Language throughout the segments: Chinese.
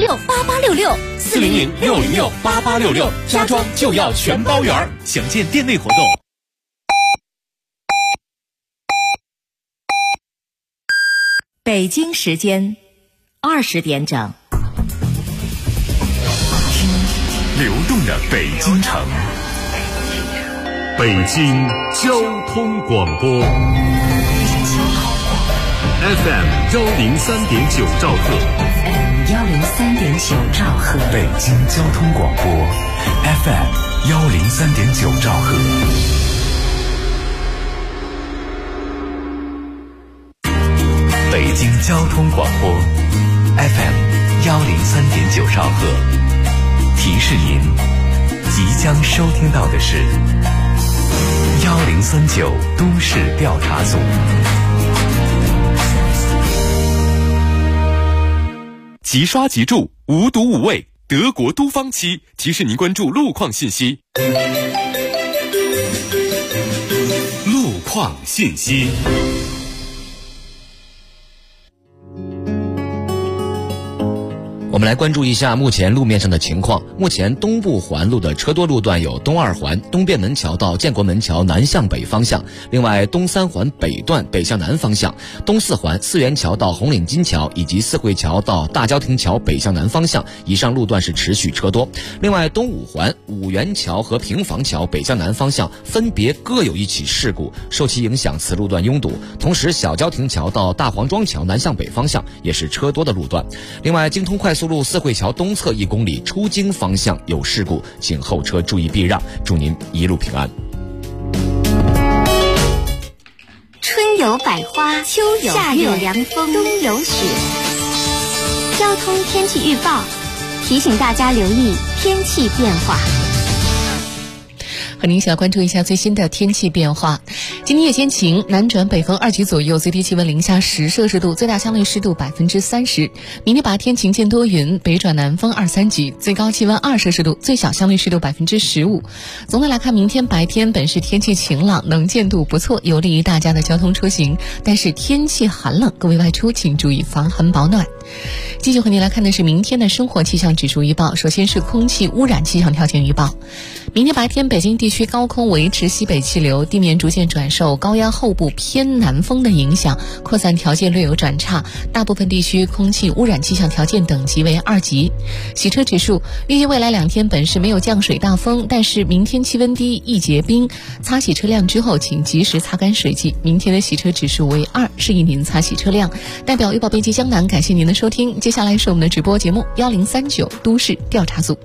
400-606-8866，家装就要全包圆。详见店内活动。 北京时间20点整。 流动的北京城，北京交通广播 FM 103.9兆赫 103.9兆赫， 北京交通广播 FM 103.9兆赫。北京交通广播 FM 103.9兆赫。提示您，即将收听到的是1039都市调查组。 即刷即住，无毒无味，德国都方漆提示您关注路况信息。路况信息。 我们来关注一下目前路面上的情况。目前东部环路的车多路段有东二环东便门桥到建国门桥南向北方向，另外东三环北段北向南方向，东四环四元桥到红领巾桥以及四惠桥到大郊亭桥北向南方向，以上路段是持续车多。另外东五环五元桥和平房桥北向南方向分别各有一起事故，受其影响此路段拥堵。同时小郊亭桥到大黄庄桥南向北方向也是车多的路段。另外京通快速路四惠桥东侧1公里出京方向有事故，请后车注意避让，祝您一路平安。 春有百花，秋有夏有凉风，冬有雪。交通天气预报提醒大家留意天气变化。 和您一起来关注一下最新的天气变化。今天夜间晴，南转北风2级左右，最低气温零下10摄氏度，最大相对湿度30%。明天白天晴间多云，北转南风2-3级，最高气温2摄氏度，最小相对湿度15%。总的来看，明天白天本市天气晴朗，能见度不错，有利于大家的交通出行。但是天气寒冷，各位外出请注意防寒保暖。继续和您来看的是明天的生活气象指数预报。首先是空气污染气象条件预报。明天白天北京地区高空维持西北气流，地面逐渐转受高压后部偏南风的影响，扩散条件略有转差，大部分地区空气污染气象条件等级为2级。洗车指数，预计未来2天本市没有降水大风，但是明天气温低易结冰，擦洗车辆之后请及时擦干水迹。明天的洗车指数为2，适宜您擦洗车辆。代表预报编辑江南，感谢您的收听。接下来是我们的直播节目1039都市调查组。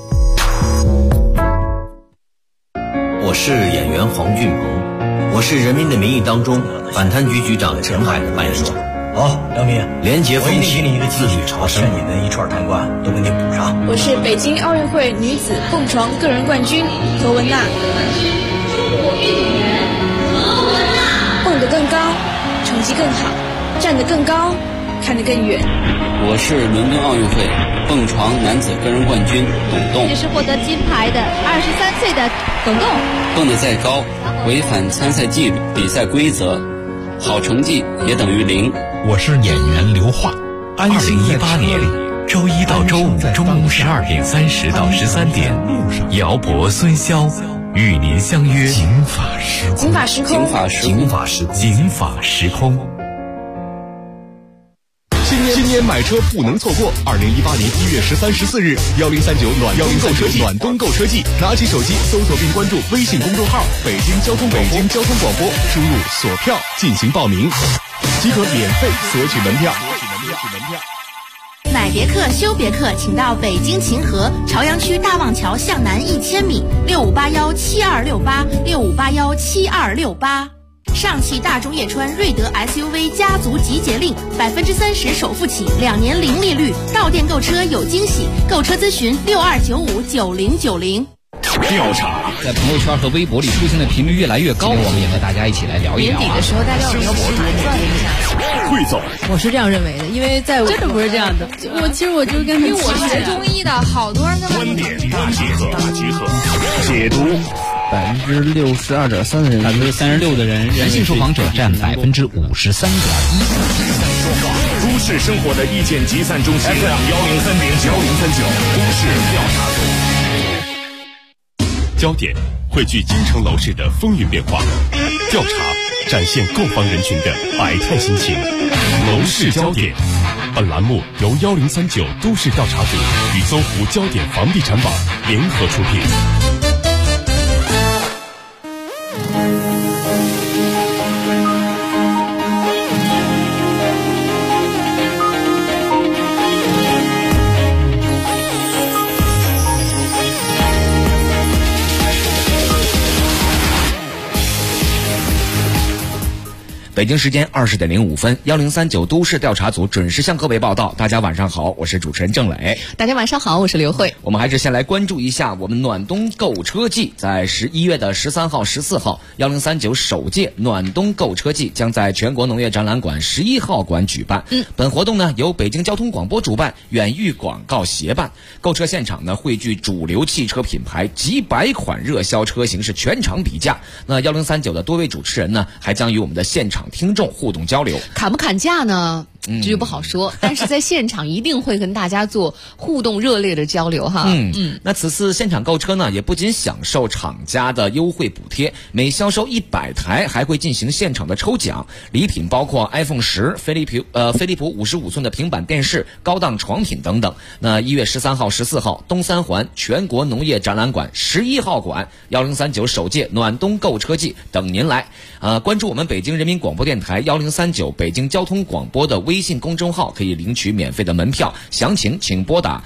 我是演员黄俊鹏，我是《人民的名义》当中反贪局局长陈海的扮演者。 好，梁明， 廉洁风气， 我一定给你一个自律朝圣， 你的一串贪官都给你补上。 我是北京奥运会女子蹦床个人冠军何文娜。中国运动员何文娜，蹦得更高，成绩更好，站得更高，看得更远。 我是伦敦奥运会蹦床男子个人冠军董栋。 这是获得金牌的23岁的董栋。 蹦得再高，违反参赛纪律、比赛规则，好成绩也等于0。 我是演员刘桦。2018年周一到周五中午12点30到13点，姚博、孙骁与您相约警法时空。 警法时空， 警法时空，警法时空， 警法时空。 新年买车不能错过！2018年1月13、14日，1039暖冬购车季，拿起手机搜索并关注微信公众号“北京交通广播”，输入锁票进行报名，即可免费索取门票。 买别克修别克，请到北京秦河朝阳区大望桥向南1000米，65817268，65817268。上汽大众叶川瑞德 SUV 家族集结令，30%首付起，2年零利率，到店购车有惊喜，购车咨询62959090。 调查在朋友圈和微博里出现的频率越来越高，我们也和大家一起来聊一聊。 年底的时候，大家有没有转一下？ 汇总， 我是这样认为的，因为在我真的不是这样的。其实我就跟他， 因为我学中医的，好多人跟观点大结合，解读。 62.3%的人 ，36%的人，男性受访者占53.1%。 市生活的意见集散中心 FM 103.9都市调查组。焦点汇聚京城楼市的风云变化，调查展现购房人群的百态心情。楼市焦点，本栏目由1039都市调查组与搜狐焦点房地产网联合出品。 北京时间20点05分，1039都市调查组准时向各位报道。大家晚上好，我是主持人郑磊。 大家晚上好，我是刘慧。 我们还是先来关注一下我们暖冬购车季，在11月的13号、14号，1039首届暖冬购车季将在全国农业展览馆11号馆举办。本活动呢由北京交通广播主办，远域广告协办。购车现场呢汇聚主流汽车品牌几百款热销车型，是全场比价。那1039的多位主持人呢还将与我们的现场听众互动交流。 砍不砍价呢？这就不好说，但是在现场一定会跟大家做互动热烈的交流哈。 那此次现场购车呢，也不仅享受厂家的优惠补贴，每销售100台还会进行现场的抽奖，礼品包括 iPhone 10、飞利浦55寸的平板电视、高档床品等等。那1月13号、14号，东三环全国农业展览馆11号馆1039首届暖冬购车季等您来。关注我们北京人民广播电台1039北京交通广播的微信公众号，可以领取免费的门票，详情请拨打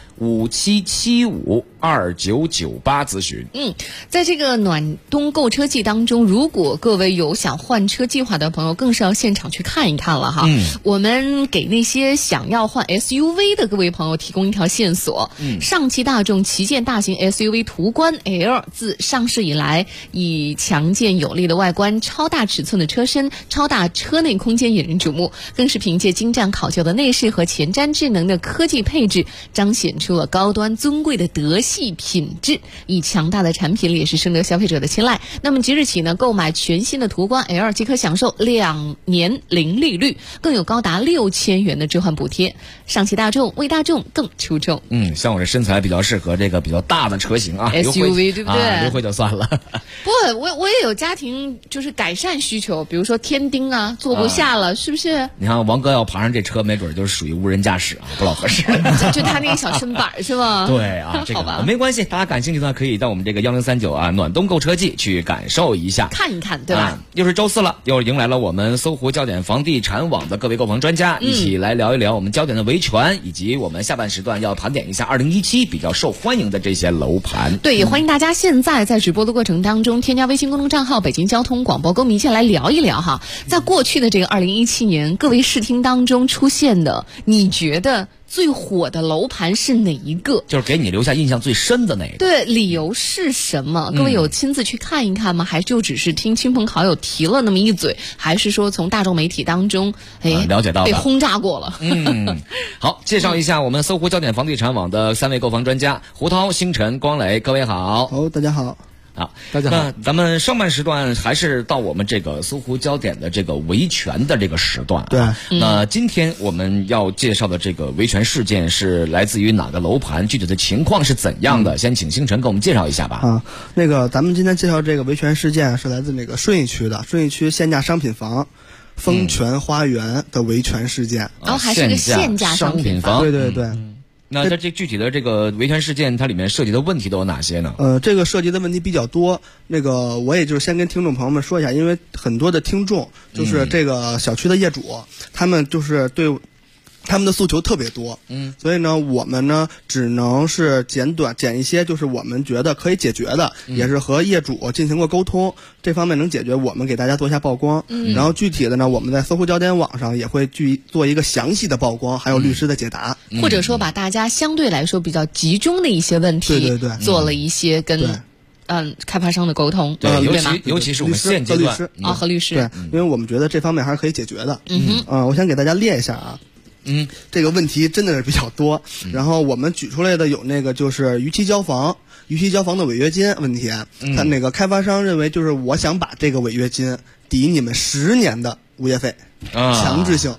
57752998咨询。 在这个暖冬购车季当中，如果各位有想换车计划的朋友，更是要现场去看一看了哈。我们给那些想要换 SUV 的各位朋友提供一条线索。上汽大众旗舰大型 SUV 途观 L 自上市以来，以强健有力的外观、超大尺寸的车身、超大车内空间引人瞩目，更是凭借精湛考究的内饰和前瞻智能的科技配置，彰显出了高端尊贵的德系品质，以强大的产品力也是深得消费者的青睐。那么即日起呢，购买全新的途观 L 即可享受2年零利率，更有高达6000元的置换补贴。上汽大众为大众更出众。 像我这身材比较适合这个比较大的车型啊 ，SUV 对不对？ 优惠就算了。 不，我也有家庭就是改善需求，比如说天丁啊，坐不下了，是不是？ 你看王哥要爬上这车，没准就是属于无人驾驶啊，不老合适。 就他那个小身板是吗？ 对啊，这个没关系，大家感兴趣的话，可以到我们这个1039啊暖冬购车季去感受一下， 看一看，对吧？ 又是周四了，又迎来了我们搜狐焦点房地产网的各位购房专家，一起来聊一聊我们焦点的维权，以及我们下半时段要盘点一下2017比较受欢迎的这些楼盘。 对，也欢迎大家现在在直播的过程当中添加微信公众账号北京交通广播，跟我们一起来聊一聊哈。在过去的这个2017年，各位视听当中出现的，你觉得最火的楼盘是哪一个？ 就是给你留下印象最深的那个。 对，理由是什么？各位有亲自去看一看吗？还就只是听亲朋好友提了那么一嘴，还是说从大众媒体当中了解到被轰炸过了？ 好，介绍一下我们搜狐焦点房地产网的3位购房专家胡涛、星辰、光磊，各位好。 大家好。 大家好。那咱们上半时段还是到我们这个搜狐焦点的这个维权的这个时段。 对。 那今天我们要介绍的这个维权事件是来自于哪个楼盘？具体的情况是怎样的？先请星辰给我们介绍一下吧。 咱们今天介绍这个维权事件是来自那个顺义区的顺义区限价商品房丰泉花园的维权事件。 还是个限价商品房。 对对对。 那它这具体的这个维权事件，它里面涉及的问题都有哪些呢？ 这个涉及的问题比较多。我也就是先跟听众朋友们说一下，因为很多的听众就是这个小区的业主，他们就是对他们的诉求特别多，所以呢，我们呢只能是简一些，就是我们觉得可以解决的，也是和业主进行过沟通，这方面能解决，我们给大家做一下曝光。然后具体的呢，我们在搜狐焦点网上也会做一个详细的曝光，还有律师的解答， 或者说把大家相对来说比较集中的一些问题， 对做了一些跟开发商的沟通， 对，尤其是我们现阶段和律师， 对，因为我们觉得这方面还是可以解决的。我想给大家列一下啊。这个问题真的是比较多，然后我们举出来的有那个就是逾期交房的违约金问题，他那个开发商认为就是我想把这个违约金抵你们10年的物业费，强制性。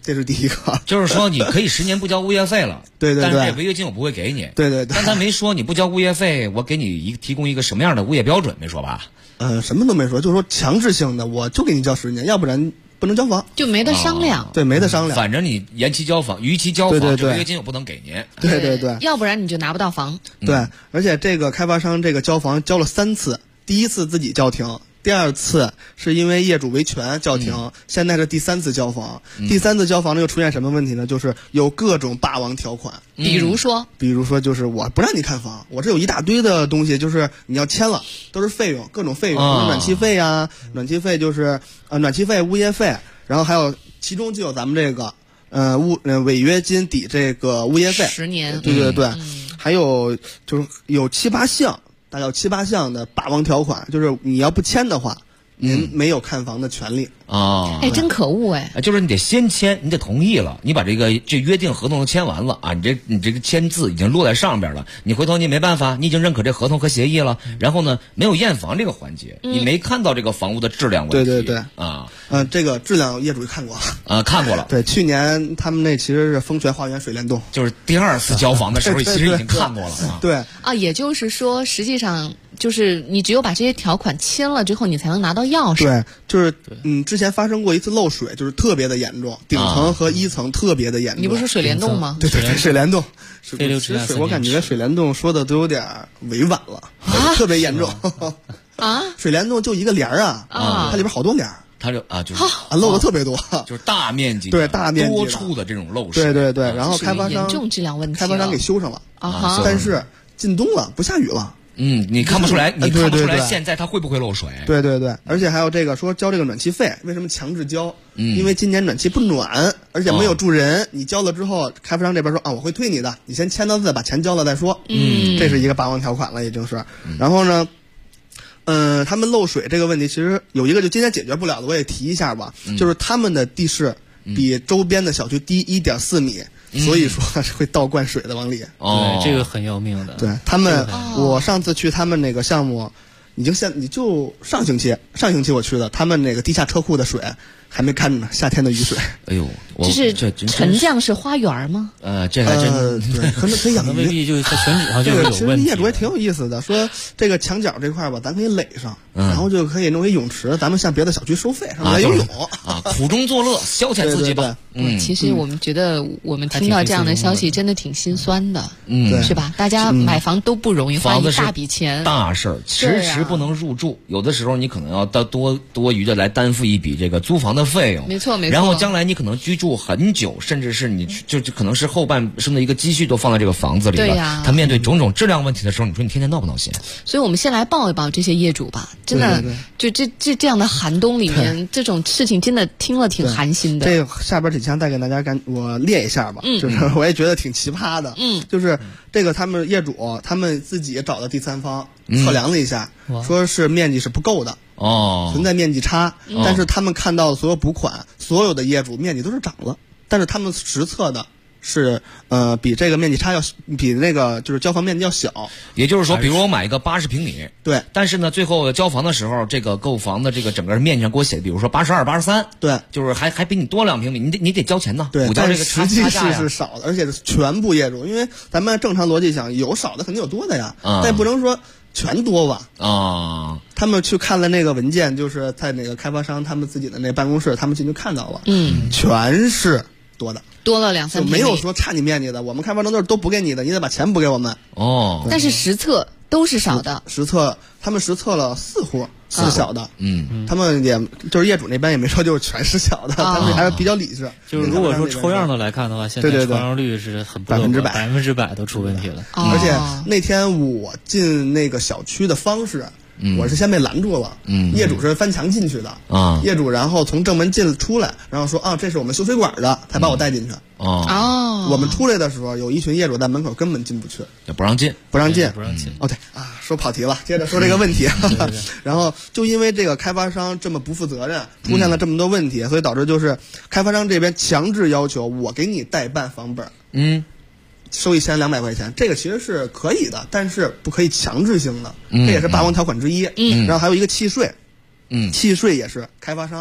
这是第一个。 就是说你可以10年不交物业费了， 对对对， 但是这违约金我不会给你。 对对对， 但他没说你不交物业费，我给你提供一个什么样的物业标准，没说吧？ 什么都没说，就是说强制性的，我就给你交10年，要不然不能交房， 就没得商量。 对，没得商量。 反正你延期交房、逾期交房， 对这违约金我不能给您。 对对对， 要不然你就拿不到房。 对，而且这个开发商这个交房交了3次，第一次自己叫停。第2次是因为业主维权叫停，现在是第3次交房。第3次交房呢又出现什么问题呢？就是有各种霸王条款， 比如说就是我不让你看房，我这有一大堆的东西，就是你要签了，都是费用，各种费用，暖气费啊，暖气费就是暖气费、物业费，然后还有其中就有咱们这个违约金抵这个物业费 10年， 对对对，还有就是有7、8项。大概有7、8项的霸王条款，就是你要不签的话，您没有看房的权利啊！ 哎，真可恶哎！ 就是你得先签，你得同意了，你把这约定合同都签完了啊，你这个签字已经落在上边了，你回头你没办法，你已经认可这合同和协议了，然后呢，没有验房这个环节，你没看到这个房屋的质量问题。 对对对啊， 这个质量业主看过啊，看过了。 对，去年他们那其实是丰泉花园水帘洞， 就是第2次交房的时候，其实已经看过了啊。 对啊，也就是说，实际上就是你只有把这些条款签了之后，你才能拿到钥匙。 对，就是之前发生过一次漏水，就是特别的严重，顶层和1层特别的严重。 你不是说水帘洞吗？ 对对对，水帘洞。 我感觉水帘洞说的都有点委婉了，特别严重啊！ 水帘洞就一个帘儿啊，它里边好多帘儿。 它就就是漏的特别多， 就是大面积对大面积多处的这种漏水。 对对对，然后开发商严重质量问题， 开发商给修上了啊， 但是进冬了，不下雨了。 你看不出来，你看不出来现在它会不会漏水？ 对对对，而且还有这个说交这个暖气费，为什么强制交？因为今年暖气不暖，而且没有住人，你交了之后，开发商这边说我会退你的，你先签到字，把钱交了再说。这是一个霸王条款了，已经是。然后呢？他们漏水这个问题，其实有一个就今天解决不了的，我也提一下吧。就是他们的地势比周边的小区低1.4米，所以说是会倒灌水的往里。 对，这个很要命的。 对他们，我上次去他们那个项目，你就上星期我去的，他们那个地下车库的水还没看呢，夏天的雨水。 哎呦， 这是沉降式花园吗？ 这还真对，可能可以养鱼。 未必就是在选址上就有问题。 其实业主也挺有意思的，说这个墙角这块吧，咱可以垒上，然后就可以弄一泳池，咱们向别的小区收费，上来游泳啊，苦中作乐，消遣自己吧。 其实我们觉得，我们听到这样的消息，真的挺心酸的，是吧？大家买房都不容易，花一大笔钱， 大事儿，迟不能入住。有的时候你可能要多余的来担负一笔这个租房的费用， 没错没错。 然后将来你可能居住很久，甚至是你就可能是后半生的一个积蓄都放在这个房子里了。 对呀， 他面对种种质量问题的时候，你说你天天闹不闹心？ 所以我们先来抱一抱这些业主吧，真的，就这样的寒冬里面，这种事情真的听了挺寒心的。 这个下边几项带给大家我列一下吧，就是我也觉得挺奇葩的，就是这个他们业主他们自己找的第三方测量了一下，说是面积是不够的，存在面积差，但是他们看到所有补款，所有的业主面积都是涨了，但是他们实测的是比这个面积差比那个就是交房面积要小。 也就是说，比如我买一个80平米， 对， 但是呢，最后交房的时候，这个购房的这个整个面积上给我写，比如说82、83， 对， 就是还比你多2平米，你得交钱呢。 对， 但是实际是少的，而且是全部业主，因为咱们正常逻辑想，有少的肯定有多的呀，但不能说全多吧。他们去看了那个文件，就是在那个开发商他们自己的那办公室，他们进去看到了，全是多的。 多了2、3平米， 没有说差你面积的，我们开发商都不给你的，你得把钱补给我们。 但是实测都是少的， 他们实测了4户4小的，他们也就是业主那边也没说就是全是小的，他们还是比较理智。 就是如果说抽样的来看的话，现在抽样率是很100%都出问题了。 而且那天我进那个小区的方式，我是先被拦住了，业主是翻墙进去的，业主然后从正门出来，然后说这是我们修水管的，才把我带进去。我们出来的时候，有一群业主在门口根本进不去， 不让进。 对说跑题了，接着说这个问题。然后就因为这个开发商这么不负责任，出现了这么多问题，所以导致就是开发商这边强制要求我给你代办房本，收1200块钱，这个其实是可以的，但是不可以强制性的，这也是霸王条款之一。然后还有一个契税，契税也是开发商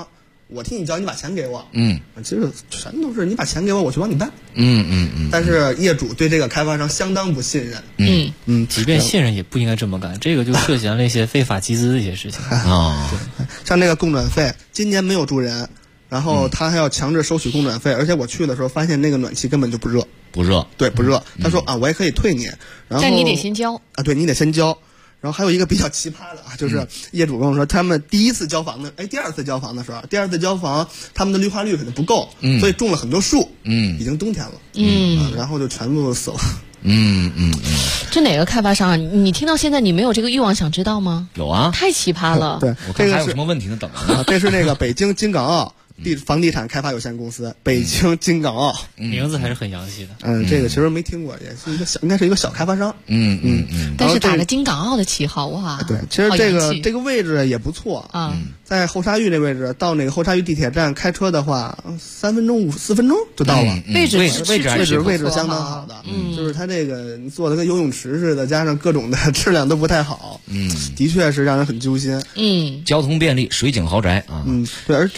我替你交，你把钱给我。其实全都是你把钱给我，我去帮你办。但是业主对这个开发商相当不信任。 即便信任也不应该这么干，这个就涉嫌了一些非法集资的一些事情啊。像那个供暖费，今年没有住人，然后他还要强制收取供暖费，而且我去的时候发现那个暖气根本就不热。对，不热。他说我也可以退你，然后但你得先交啊，对你得先交。然后还有一个比较奇葩的就是业主跟我说，他们第二次交房的时候，第二次交房他们的绿化率可能不够，所以种了很多树，已经冬天了，然后就全部死了。 这哪个开发商啊？你听到现在你没有这个欲望想知道吗？ 有啊， 太奇葩了。 对， 我看还有什么问题呢？等着。 这是那个北京金港澳房地产开发有限公司，北京金港澳， 名字还是很洋气的。 这个其实没听过，也是一个应该是一个小开发商。 但是打着金港澳的旗号，哇！ 对，其实这个位置也不错啊，在后沙峪这位置，到那个后沙峪地铁站开车的话，4分钟就到了。 位置相当好的，就是它这个做的跟游泳池似的，加上各种的质量都不太好，的确是让人很揪心。 交通便利，水景豪宅啊。 对，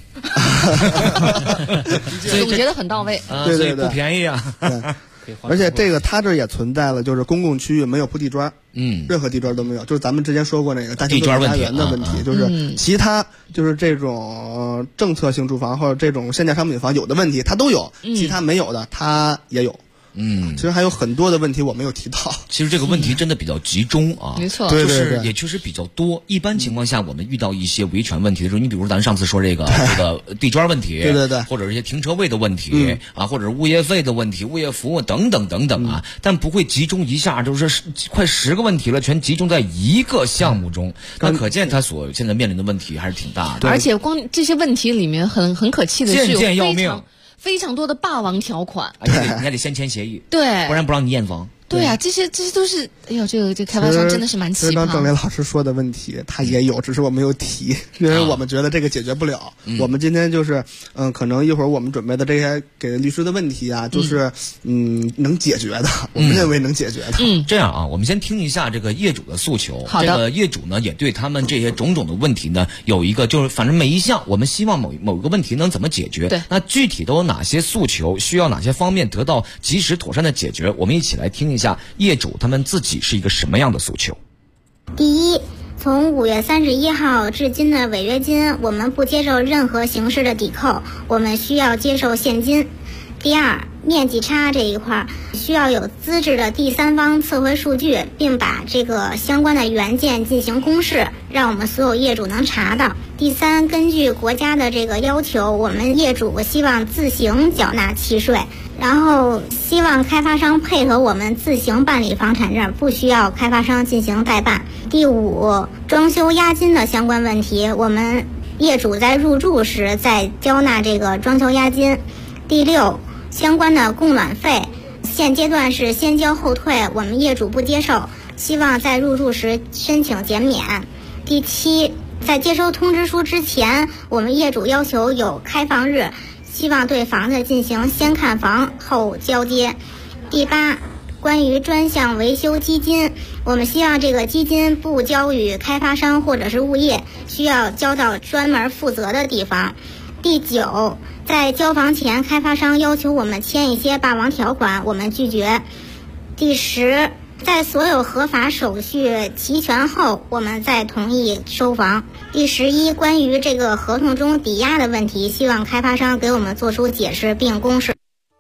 总结得很到位。 对， 不便宜啊。 而且这个它这也存在了，就是公共区域没有铺地砖，任何地砖都没有，就是咱们之前说过那个大型家园的问题，就是其他就是这种政策性住房或者这种限价商品房有的问题它都有，其他没有的它也有。其实还有很多的问题我没有提到。 其实这个问题真的比较集中啊， 没错， 就是也确实比较多。一般情况下，我们遇到一些维权问题的时候，你比如咱上次说这个地砖问题， 对， 或者是一些停车位的问题啊，或者是物业费的问题、物业服务等等啊，但不会集中一下，就是快10个问题了，全集中在一个项目中。那可见他所现在面临的问题还是挺大的。 而且光这些问题里面很可气的是， 件件要命。 非常多的霸王条款， 你还得先签协议， 对， 不然不让你验房。 对啊，这些都是，哎呦，这开发商真的是蛮奇葩。 刚郑雷老师说的问题，他也有，只是我没有提，因为我们觉得这个解决不了。我们今天就是，可能一会儿我们准备的这些给律师的问题啊，就是，能解决的，我们认为能解决的。 这样啊，我们先听一下这个业主的诉求。 好的。 这个业主呢，也对他们这些种种的问题呢，有一个就是，反正每一项，我们希望某个问题能怎么解决。 对。 那具体都有哪些诉求，需要哪些方面得到及时妥善的解决？我们一起来听一下业主他们自己是一个什么样的诉求。 第一，从5月31号至今的违约金，我们不接受任何形式的抵扣，我们需要接受现金。第二，面积差这一块需要有资质的第三方测绘数据，并把这个相关的原件进行公示，让我们所有业主能查到。第三，根据国家的这个要求，我们业主希望自行缴纳契税，然后希望开发商配合我们自行办理房产证，不需要开发商进行代办。第五，装修押金的相关问题，我们业主在入住时再交纳这个装修押金。第六，相关的供暖费，现阶段是先交后退，我们业主不接受，希望在入住时申请减免。第七，在接收通知书之前，我们业主要求有开放日，希望对房子进行先看房后交接。第八，关于专项维修基金，我们希望这个基金不交予开发商或者是物业，需要交到专门负责的地方。第九，在交房前，开发商要求我们签一些霸王条款，我们拒绝。第十，在所有合法手续齐全后，我们再同意收房。第11，关于这个合同中抵押的问题，希望开发商给我们做出解释并公示。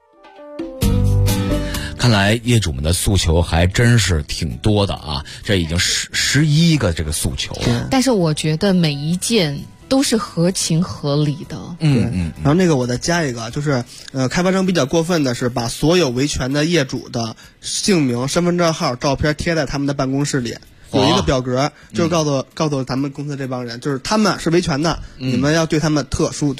看来业主们的诉求还真是挺多的啊，这已经11个这个诉求了。 但是我觉得每一件都是合情合理的。 然后那个我再加一个，就是开发商比较过分的是把所有维权的业主的姓名、身份证号、照片贴在他们的办公室里。有一个表格，就是告诉咱们公司这帮人，就是他们是维权的，你们要对他们特殊对待。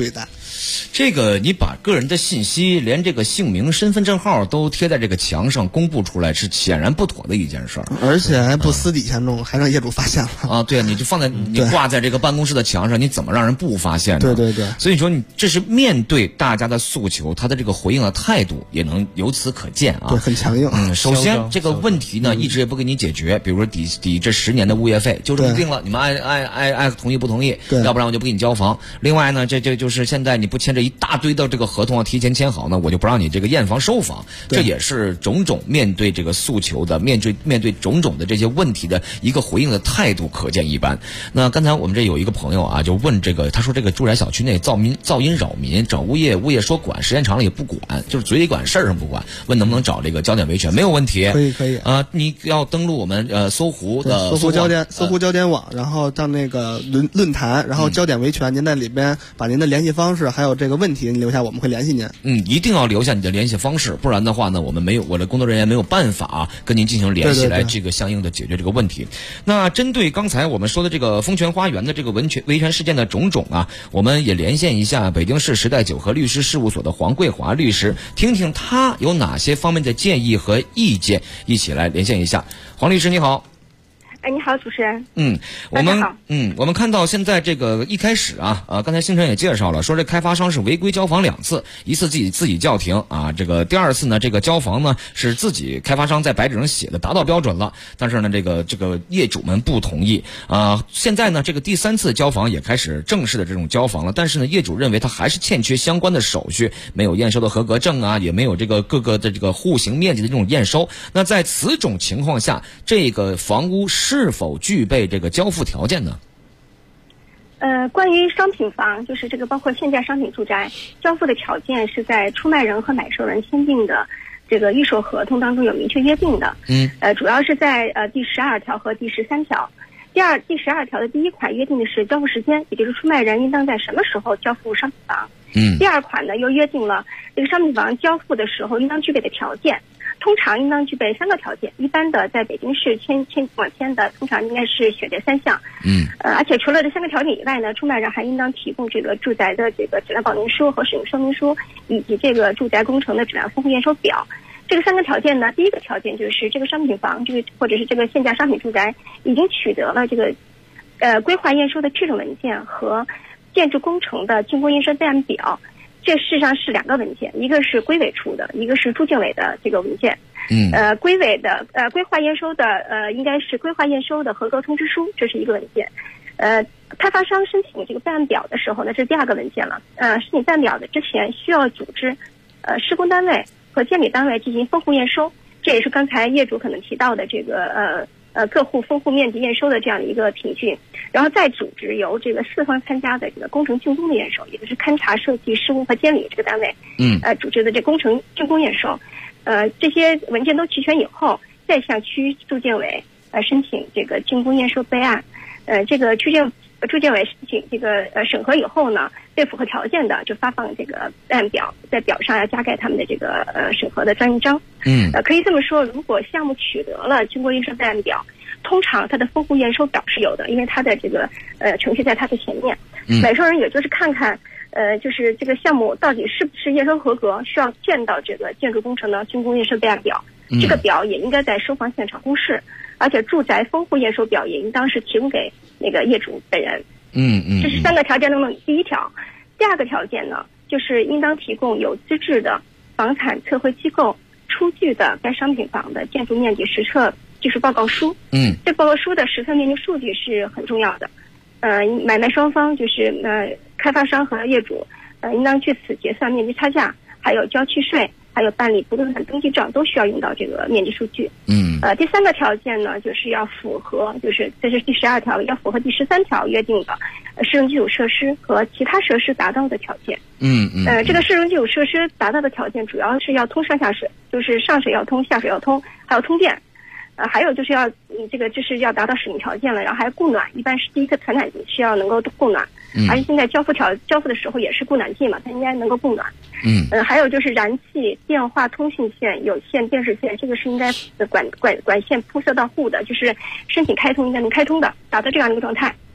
这个你把个人的信息，连这个姓名、身份证号都贴在这个墙上公布出来，是显然不妥的一件事儿。 而且还不私底下弄，还让业主发现了啊！对，你就放在你挂在这个办公室的墙上，你怎么让人不发现呢？ 对对对。 所以说，你这是面对大家的诉求，他的这个回应的态度也能由此可见啊。 对，很强硬。 首先这个问题呢，一直也不给你解决，比如说抵这10年的物业费，就这么定了，你们爱同意不同意？要不然我就不给你交房。另外呢，这就是现在你不签着一大堆的这个合同啊，提前签好呢，我就不让你这个验房收房。这也是种种面对这个诉求的，面对种种的这些问题的一个回应的态度可见一斑。那刚才我们这有一个朋友啊，就问这个，他说这个住宅小区内噪音扰民，找物业说管，时间长了也不管，就是嘴里管事儿上不管，问能不能找这个交点维权，没有问题。 可以啊，你要登录我们搜狐的搜狐交点网，然后到那个论坛，然后交点维权，您在里边把您的联系方式还有这个问题你留下，我们会联系您。 一定要留下你的联系方式，不然的话呢，我的工作人员没有办法跟您进行联系来这个相应的解决这个问题。那针对刚才我们说的这个丰泉花园的这个维权事件的种种啊，我们也连线一下北京市时代九和律师事务所的黄桂华律师，听听他有哪些方面的建议和意见，一起来连线一下。黄律师你好。 你好，主持人。 我们看到现在这个一开始刚才星辰也介绍了，说这开发商是违规交房2次，一次自己叫停啊，这个第2次呢，这个交房呢是自己开发商在白纸上写的达到标准了，但是呢这个业主们不同意啊。现在呢这个第3次交房也开始正式的这种交房了，但是呢业主认为他还是欠缺相关的手续，没有验收的合格证啊，也没有这个各个的这个户型面积的这种验收。那在此种情况下，这个房屋是否具备这个交付条件呢？ 关于商品房，就是这个包括限价商品住宅，交付的条件是在出卖人和买受人签订的这个预售合同当中有明确约定的。主要是在第12条和第13条。第12条的第1款约定的是交付时间，也就是出卖人应当在什么时候交付商品房。第2款呢又约定了这个商品房交付的时候应当具备的条件。通常应当具备3个条件，一般的在北京市网签的通常应该是选这3项。而且除了这3个条件以外呢，出卖人还应当提供这个住宅的这个质量保证书和使用说明书，以及这个住宅工程的质量丰富验收表。这个3个条件呢，第一个条件就是这个商品房或者是这个限价商品住宅已经取得了这个规划验收的批准文件和建筑工程的竣工验收备案表。这事实上是2个文件，一个是规委出的，一个是住建委的这个文件。规委的规划验收的应该是规划验收的合格通知书，这是一个文件。开发商申请这个备案表的时候呢，这是第2个文件了。申请备案表的之前需要组织施工单位和监理单位进行分户验收，这也是刚才业主可能提到的这个各户分户面积验收的这样的一个凭据，然后再组织由这个4方参加的这个工程竣工的验收，也就是勘察、设计、施工和监理这个单位，组织的这工程竣工验收，这些文件都齐全以后，再向区住建委申请这个竣工验收备案，这个住建委申请这个审核以后呢，对符合条件的就发放这个备案表，在表上要加盖他们的这个审核的专印章。可以这么说，如果项目取得了经过验收备案表，通常它的分户验收表是有的，因为它的这个程序在它的前面。买受人也就是看看就是这个项目到底是不是验收合格，需要见到这个建筑工程的竣工验收备案表。这个表也应该在收房现场公示，而且住宅分户验收表也应当是提供给那个业主本人。这是3个条件中的第1条。第2个条件呢，就是应当提供有资质的房产测绘机构出具的该商品房的建筑面积实测技术报告书。这报告书的实测面积数据是很重要的。买卖双方就是开发商和业主应当据此结算面积差价，还有交契税，还有办理不动产登记证，都需要用到这个面积数据。第3个条件呢，就是要符合，就是这是第12条，要符合第13条约定的市容基础设施和其他设施达到的条件。这个市容基础设施达到的条件主要是要通上下水，就是上水要通，下水要通，还有通电。还有就是要这是要达到使用条件了，然后还有供暖，一般是第一个传感器是要能够供暖，而且现在交付的时候也是供暖季嘛，它应该能够供暖。还有就是燃气、电话通信线、有线电视线，这个是应该管线铺设到户的，就是申请开通应该能开通的，达到这样的一个状态。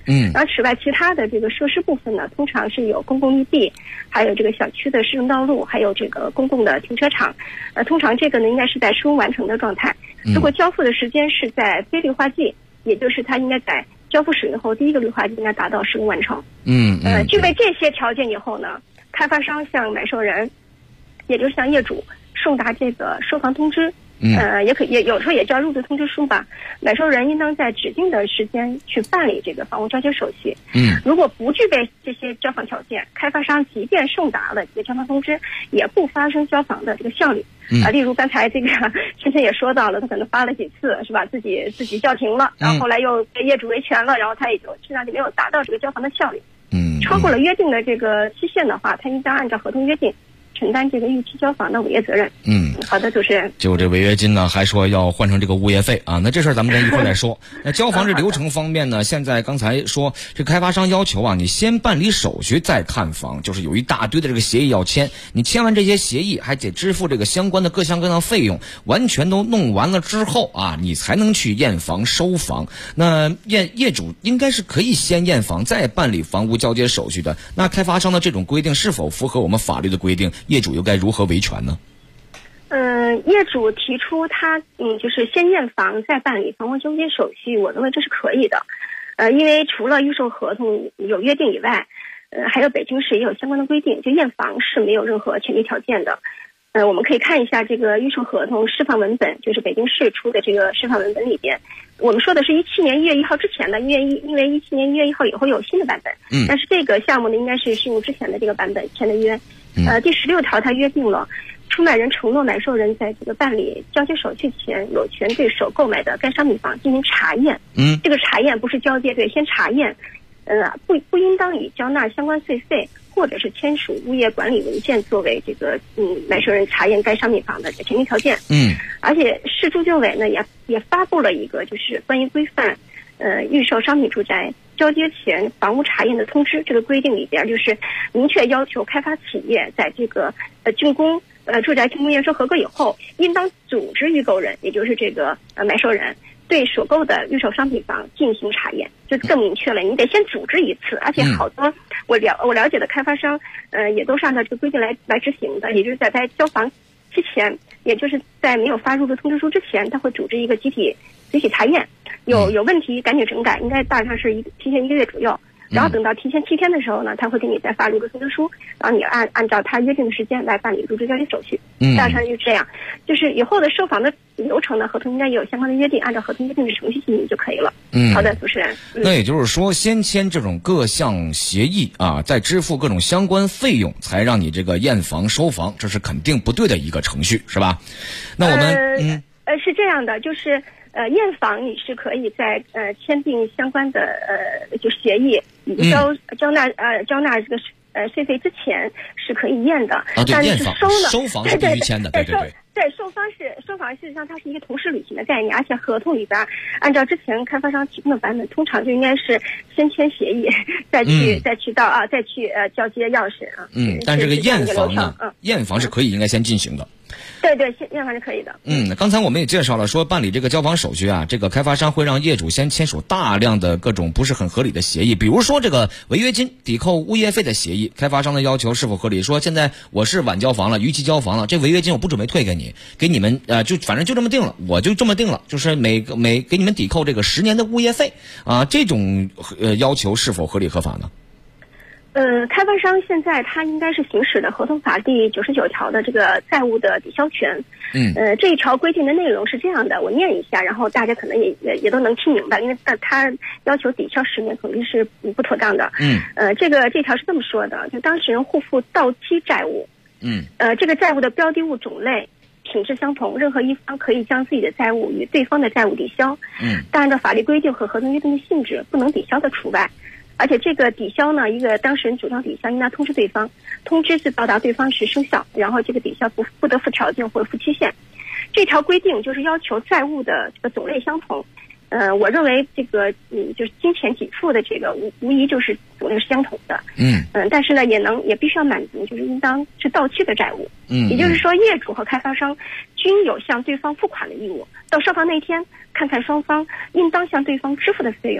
然后此外其他的这个设施部分呢，通常是有公共绿地，还有这个小区的市政道路，还有这个公共的停车场。通常这个呢应该是在施工完成的状态。如果交付的时间是在非绿化季，也就是它应该在交付使用后第一个绿化季应该达到施工完成。具备这些条件以后呢，开发商向买受人，也就是向业主送达这个收房通知。也有时候也叫入住通知书吧。买受人应当在指定的时间去办理这个房屋交接手续。如果不具备这些交房条件，开发商即便送达了这个交房通知，也不发生交房的这个效率。例如刚才这个先生也说到了，他可能发了几次是吧，自己叫停了，然后后来又被业主维权了，然后他也就实际上就没有达到这个交房的效率。超过了约定的这个期限的话，他应当按照合同约定承担这个逾期交房的违约责任。好的，主持人。 就这违约金呢，还说要换成这个物业费啊，那这事儿咱们再一会儿再说。那交房这流程方面呢，现在刚才说这开发商要求啊，你先办理手续再看房，就是有一大堆的这个协议要签，你签完这些协议还得支付这个相关的各项各样的费用，完全都弄完了之后啊，你才能去验房收房。那业主应该是可以先验房再办理房屋交接手续的。那开发商的这种规定是否符合我们法律的规定？业主又该如何维权呢？ 业主提出他就是先验房再办理房屋交接手续，我认为这是可以的。因为除了预售合同有约定以外，还有北京市也有相关的规定，就验房是没有任何前提条件的。我们可以看一下这个预售合同释放文本，就是北京市出的这个释放文本里边，我们说的是17年1月1号之前的，因为17年1月1号以后有新的版本，但是这个项目呢应该是适用之前的这个版本签的约。第16条它约定了出买人承诺买受人在这个办理交接手续前，有权对所购买的该商品房进行查验。这个查验不是交接，对，先查验。不应当以交纳相关税费或者是签署物业管理文件作为这个买受人查验该商品房的前提条件。而且市住建委呢也发布了一个就是关于规范预售商品住宅交接前房屋查验的通知，这个规定里边就是明确要求开发企业在这个竣工住宅竣工验收合格以后，应当组织预购人，也就是这个买受人，对所购的预售商品房进行查验，就更明确了，你得先组织一次。而且好多我了解的开发商也都是按照这个规定来执行的，也就是在交房之前，也就是在没有发入住通知书之前，他会组织一个集体查验，有问题赶紧整改，应该大概是提前1个月左右。然后等到提前7天的时候呢，他会给你再发入住通知书，然后你按照他约定的时间来办理入住交接手续。大致上就是这样，就是以后的收房的流程呢，合同应该也有相关的约定，按照合同约定的程序进行就可以了。好的，主持人。 那也就是说，先签这种各项协议啊，再支付各种相关费用，才让你这个验房收房，这是肯定不对的一个程序，是吧？那我们是这样的，就是验房你是可以在签订相关的就协议，交纳这个税费之前是可以验的。但是收房是必须签的，对。 收房事实上它是一个同时履行的概念，而且合同里边按照之前开发商提供的版本，通常就应该是先签协议，再去交接钥匙啊。 但这个验房呢，验房是可以应该先进行的。 对，验房是可以的。 刚才我们也介绍了，说办理这个交房手续啊，这个开发商会让业主先签署大量的各种不是很合理的协议，比如说这个违约金、抵扣物业费的协议，开发商的要求是否合理？说现在我是晚交房了，逾期交房了，这违约金我不准备退给你们就反正就这么定了，我就这么定了，就是每给你们抵扣这个10年的物业费啊，这种要求是否合理合法呢？ 开发商现在他应该是行使的合同法第99条的这个债务的抵消权。这一条规定的内容是这样的，我念一下，然后大家可能也都能听明白，因为他要求抵消10年肯定是不妥当的。这条是这么说的，就当事人互负到期债务，这个债务的标的物种类、品质相同，任何一方可以将自己的债务与对方的债务抵消。但按照法律规定和合同约定的性质，不能抵消的除外。而且这个抵消呢，一个当事人主张抵消，应当通知对方，通知至到达对方时生效，然后这个抵消不得附条件或者附期限。这条规定就是要求债务的这个种类相同。我认为这个就是金钱给付的这个无疑就是种类是相同的。但是呢也必须要满足就是应当是到期的债务。也就是说业主和开发商均有向对方付款的义务，到收房那天看看双方应当向对方支付的费用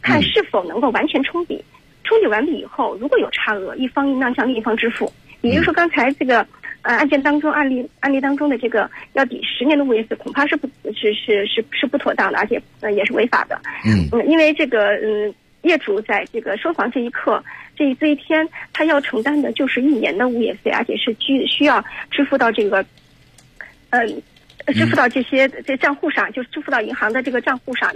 看是否能够完全冲抵。冲抵完毕以后，如果有差额，一方应当向另一方支付。也就是说，刚才这个案例当中的这个要抵10年的物业费，恐怕是不妥当的，而且也是违法的。因为这个业主在这个收房这一刻，这一天，他要承担的就是1年的物业费，而且是需要支付到这个支付到这账户上，就是支付到银行的这个账户上，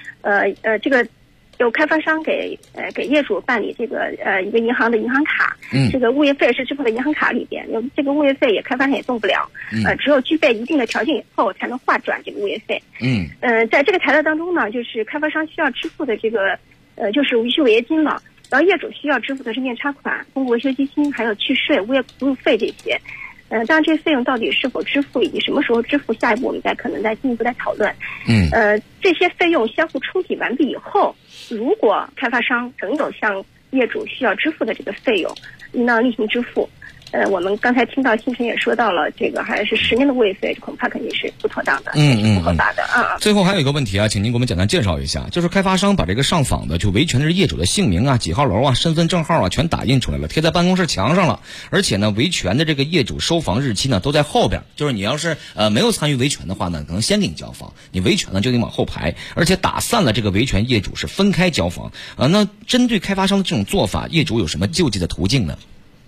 由开发商给业主办理这个一个银行的银行卡，这个物业费是支付在银行卡里边，这个物业费开发商也动不了，只有具备一定的条件以后才能划转这个物业费。在这个材料当中呢，就是开发商需要支付的这个就是维修违约金了，然后业主需要支付的是面差款、公共维修基金，还有契税、物业服务费这些。当然这些费用到底是否支付以及什么时候支付，下一步我们可能再进一步再讨论。这些费用相互冲抵完毕以后，如果开发商仍有向业主需要支付的这个费用，应当另行支付。我们刚才听到星辰也说到了，这个还是10年的物业费，恐怕肯定是不妥当的，不合法的啊。 最后还有一个问题啊，请您给我们简单介绍一下，就是开发商把这个上访的就维权的业主的姓名啊、几号楼啊、身份证号啊全打印出来了，贴在办公室墙上了，而且呢，维权的这个业主收房日期呢都在后边，就是你要是没有参与维权的话呢，可能先给你交房，你维权呢就得往后排，而且打散了这个维权业主是分开交房。那针对开发商的这种做法，业主有什么救济的途径呢？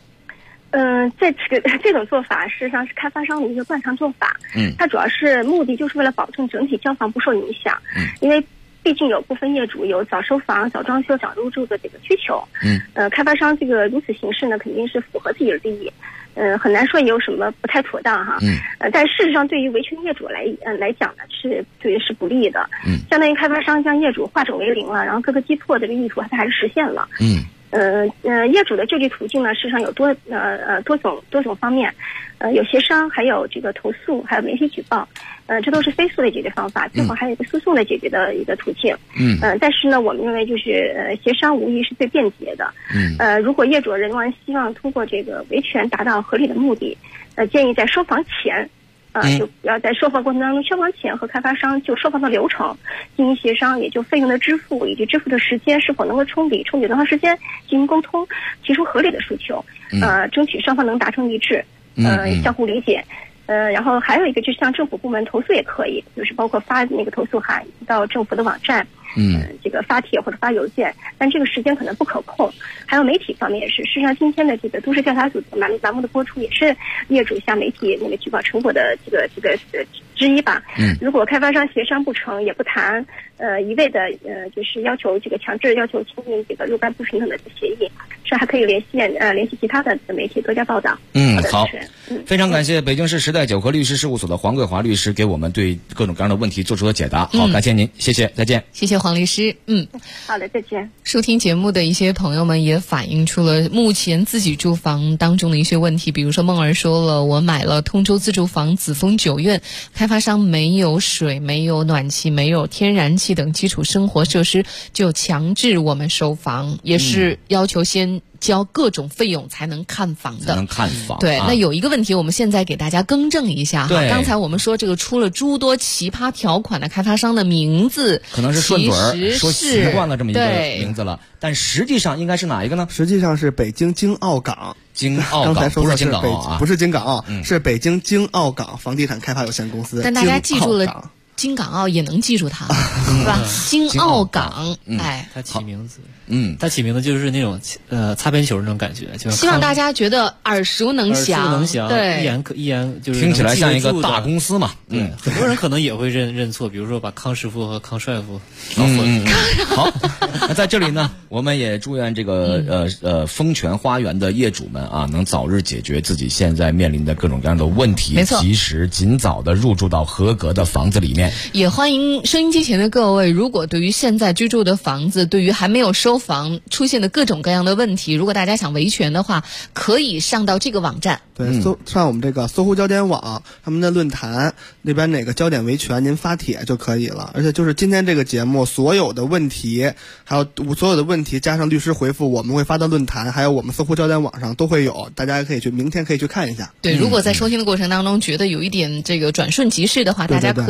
这种做法事实上是开发商的一个惯常做法。它主要是目的就是为了保证整体交房不受影响。因为毕竟有部分业主有早收房、早装修、早入住的这个需求。开发商这个如此行事呢，肯定是符合自己的利益。很难说有什么不太妥当哈。但事实上对于维权业主来讲呢，是不利的。相当于开发商将业主化整为零了，然后各个击破的这个意图它还是实现了。业主的救济途径呢，事实上有多种方面，有协商，还有这个投诉，还有媒体举报，这都是非诉的解决方法。最后还有一个诉讼的解决的一个途径。但是呢，我们认为就是协商无疑是最便捷的。如果业主仍然希望通过这个维权达到合理的目的，建议在收房前。就要在收房过程当中，收房前和开发商就收房的流程进行协商，也就费用的支付以及支付的时间是否能够冲抵多长时间进行沟通，提出合理的诉求，争取双方能达成一致，相互理解。然后还有一个就是向政府部门投诉也可以，就是包括发那个投诉函到政府的网站，这个发帖或者发邮件，但这个时间可能不可控。还有媒体方面也是，事实上今天的这个都市调查组栏目的播出也是业主向媒体那个举报成果的这个之一吧。如果开发商协商不成也不谈，一味的就是要求这个强制要求签订这个若干不平等的协议，是还可以联系其他的媒体多加报道。 好，非常感谢北京市时代九和律师事务所的黄桂华律师给我们对各种各样的问题做出的解答。好，感谢您，谢谢，再见。 谢谢黄律师。 好的，再见。 收听节目的一些朋友们也反映出了目前自己住房当中的一些问题，比如说梦儿说了，我买了通州自住房紫峰9院，开发商没有水、没有暖气、没有天然气等基础生活设施，就强制我们收房，也是要求先交各种费用才能看房的。对，那有一个问题，我们现在给大家更正一下哈。刚才我们说这个出了诸多奇葩条款的开发商的名字， 可能是顺嘴儿说习惯了这么一个名字了，但实际上应该是哪一个呢？ 实际上是北京京奥港。 刚才说的是不是京港澳，是北京京奥港房地产开发有限公司。 但大家记住了。京港澳也能记住它，是吧？京奥港， 他起名字，他起名字就是那种擦边球那种感觉，就是希望大家觉得耳熟能详，对， 一言就是听起来像一个大公司嘛。 很多人可能也会认错，比如说把康师傅和康帅傅搞混。 好，那在这里呢，我们也祝愿这个丰泉花园的业主们啊，能早日解决自己现在面临的各种各样的问题， 没错， 及时尽早的入住到合格的房子里面。 也欢迎收音机前的各位，如果对于现在居住的房子，对于还没有收房出现的各种各样的问题，如果大家想维权的话，可以上到这个网站。 对，上我们这个搜狐焦点网他们的论坛那边哪个焦点维权，您发帖就可以了。而且就是今天这个节目所有的问题，还有所有的问题加上律师回复，我们会发到论坛，还有我们搜狐焦点网上都会有，大家可以明天可以去看一下。 对，如果在收听的过程当中觉得有一点这个转瞬即逝的话，大家可以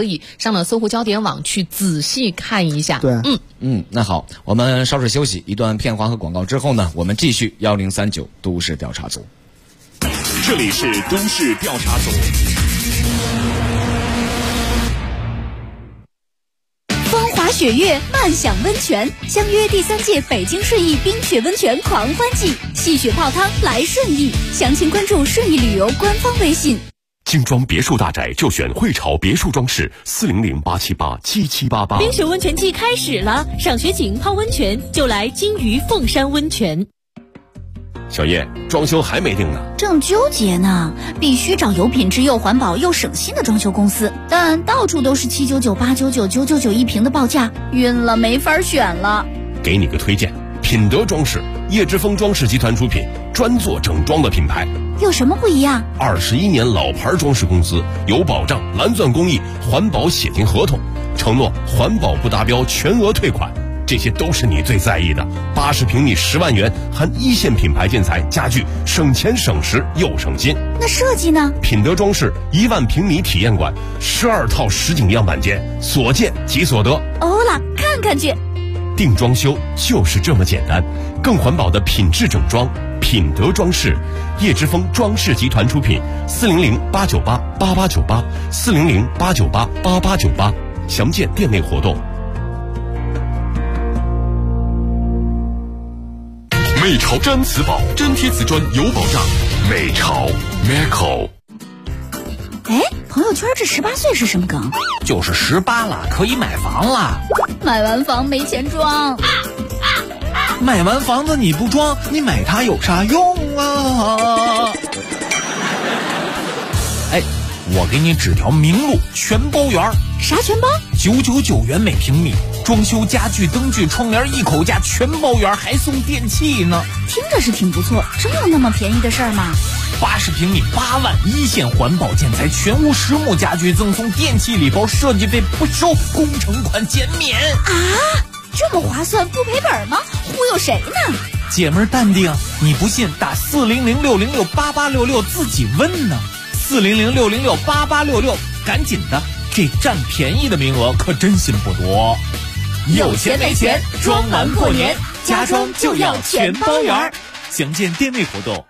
上了搜狐焦点网去仔细看一下。 对， 那好，我们稍事休息，一段片花和广告之后呢，我们继续1039都市调查组。 这里是都市调查组。 风华雪月，漫享温泉，相约第3届北京顺义冰雪温泉狂欢季，戏雪泡汤来顺义，详情关注顺义旅游官方微信。 精装别墅大宅就选汇潮别墅装饰，400-878-7788。 冰雪温泉季开始了，赏雪景、泡温泉就来金鱼凤山温泉。 小叶，装修还没定呢， 正纠结呢，必须找有品质又环保又省心的装修公司，但到处都是799、899、999一平的报价，晕了，没法选了。 给你个推荐，品德装饰，叶之峰装饰集团出品，专做整装的品牌。 有什么不一样 ？21年老牌装饰公司，有保障，蓝钻工艺，环保写进合同，承诺环保不达标全额退款。这些都是你最在意的。80平米10万元，含一线品牌建材家具，省钱省时又省心。 那设计呢？ 品德装饰1万平米体验馆，12套实景样板间，所见即所得。 欧了，看看去。 定装修就是这么简单，更环保的品质整装，品德装饰，叶之峰装饰集团出品，400-898-8898，400-898-8898，详见店内活动。美潮毡瓷宝，粘贴瓷砖有保障。美潮 Meco。 哎，朋友圈这18岁是什么梗？ 就是18了，可以买房了。 买完房没钱装。 买完房子你不装，你买它有啥用啊？哎，我给你指条明路，全包圆。 啥全包 ？999元每平米，装修家具、灯具、窗帘一口价，全包圆，还送电器呢。 听着是挺不错，真有那么便宜的事儿吗 ？80平米8万，一线环保建材，全屋实木家具赠送电器礼包，设计费不收，工程款减免。 啊，这么划算，不赔本吗？忽悠谁呢？ 姐们儿淡定，你不信打400-606-8866自己问呢。400-606-8866，赶紧的，这占便宜的名额可真心不多。 有钱没钱，装完过年，家装就要全包圆。 详见店内活动。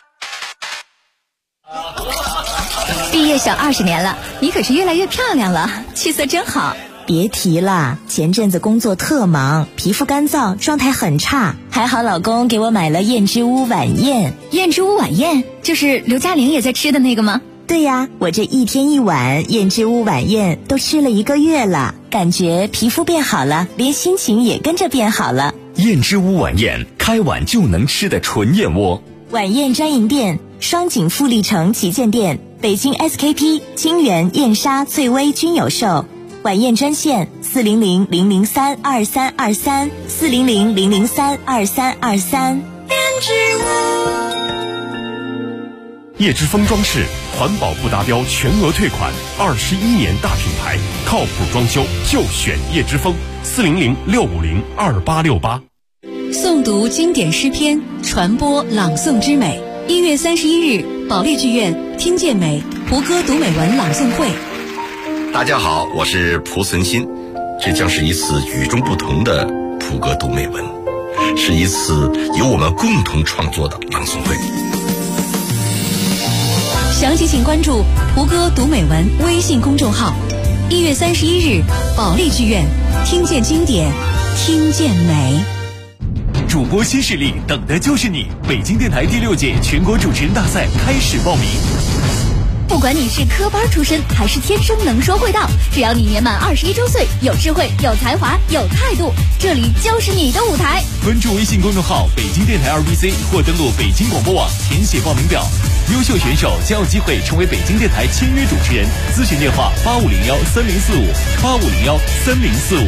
毕业小20年了，你可是越来越漂亮了，气色真好。 别提了，前阵子工作特忙，皮肤干燥，状态很差，还好老公给我买了燕之屋晚宴。 燕之屋晚宴就是刘嘉玲也在吃的那个吗？ 对呀，我这1天1碗燕之屋晚宴都吃了1个月了，感觉皮肤变好了，连心情也跟着变好了。 燕之屋晚宴，开碗就能吃的纯燕窝。 晚宴专营店：双井富力城旗舰店、北京 SKP、金源、燕莎、翠微均有售。晚宴专线400-003-2323，400-003-2323。 叶之峰装饰，环保不达标全额退款，21年大品牌，靠谱装修就选叶之峰，400-650-2868。 诵读经典诗篇，传播朗诵之美。1月31日，保利剧院听见美胡歌读美文朗诵会。 大家好，我是蒲存昕，这将是一次与众不同的蒲歌读美文，是一次由我们共同创作的朗诵会。 详情请关注胡歌读美文微信公众号。1月31日，保利剧院听见经典，听见美。 主播新势力，等的就是你！北京电台第6届全国主持人大赛开始报名。 不管你是科班出身还是天生能说会道，只要你年满21周岁，有智慧、有才华、有态度，这里就是你的舞台。 关注微信公众号北京电台2BC 或登录北京广播网填写报名表，优秀选手将有机会成为北京电台签约主持人。咨询电话8501-3045，8501-3045。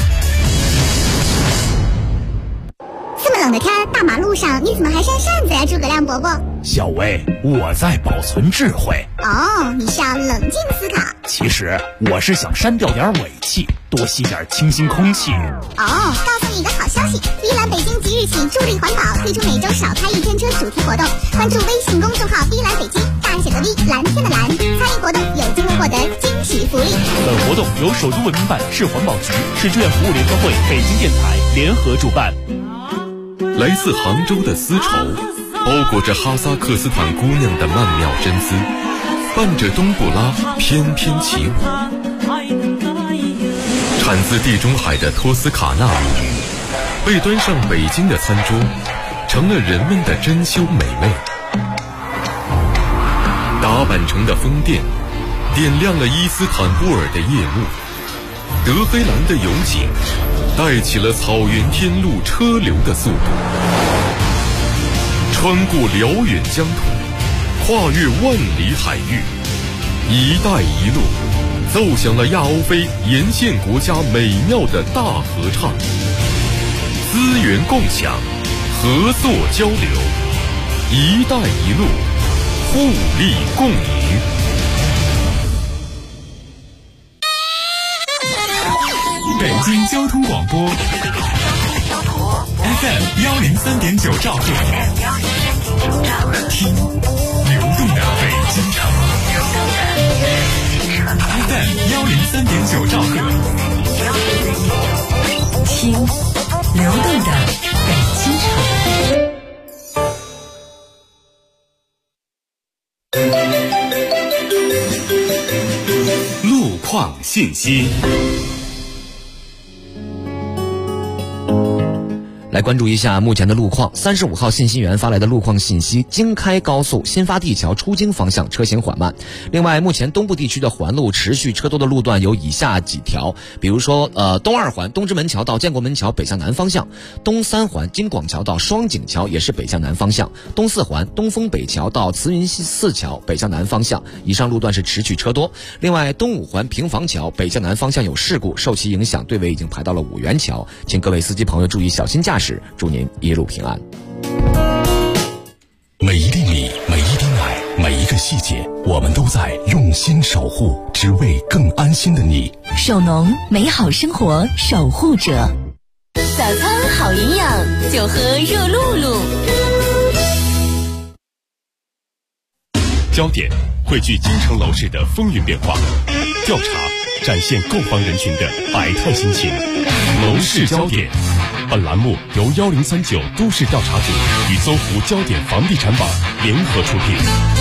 这么冷的天，大马路上你怎么还扇扇子呀，诸葛亮伯伯？ 小薇，我在保存智慧。 哦，你是要冷静思考。 其实我是想删掉点尾气，多吸点清新空气。 哦，告诉你一个好消息，碧蓝北京即日起助力环保，推出每周少开1天车主题活动，关注微信公众号碧蓝北京，大上写个 V， 蓝天的蓝。参与活动有机会获得惊喜福利。 本活动由首都文明办、市环保局、市志愿服务联合会、北京电台联合主办。 来自杭州的丝绸，包裹着哈萨克斯坦姑娘的曼妙真丝，伴着冬不拉翩翩起舞。产自地中海的托斯卡纳米，被端上北京的餐桌，成了人们的珍馐美味。打扮成的风电，点亮了伊斯坦布尔的夜幕。德黑兰的油井，带起了草原天路车流的速度。穿过辽远疆土，跨越万里海域，一带一路奏响了亚欧非沿线国家美妙的大合唱。资源共享，合作交流，一带一路，互利共赢。 北京交通广播 FM 103.9兆赫，听流动的北京城。FM 103.9兆赫， 听流动的北京城。 路况信息。 来关注一下目前的路况。35号信息源发来的路况信息：京开高速新发地桥出京方向车行缓慢。另外，目前东部地区的环路持续车多的路段有以下几条，比如说东二环东直门桥到建国门桥北向南方向，东三环金广桥到双井桥也是北向南方向，东四环东风北桥到慈云寺桥北向南方向，以上路段是持续车多。另外，东五环平房桥北向南方向有事故，受其影响，队尾已经排到了五元桥，请各位司机朋友注意小心驾驶，祝您一路平安。 每一粒米，每一滴奶，每一个细节，我们都在用心守护，只为更安心的你。 首农，美好生活守护者。早餐好营养，就喝热露露。 焦点汇聚京城楼市的风云变化，调查展现购房人群的百态心情。楼市焦点，本栏目由1039都市调查组与搜狐焦点房地产网联合出品。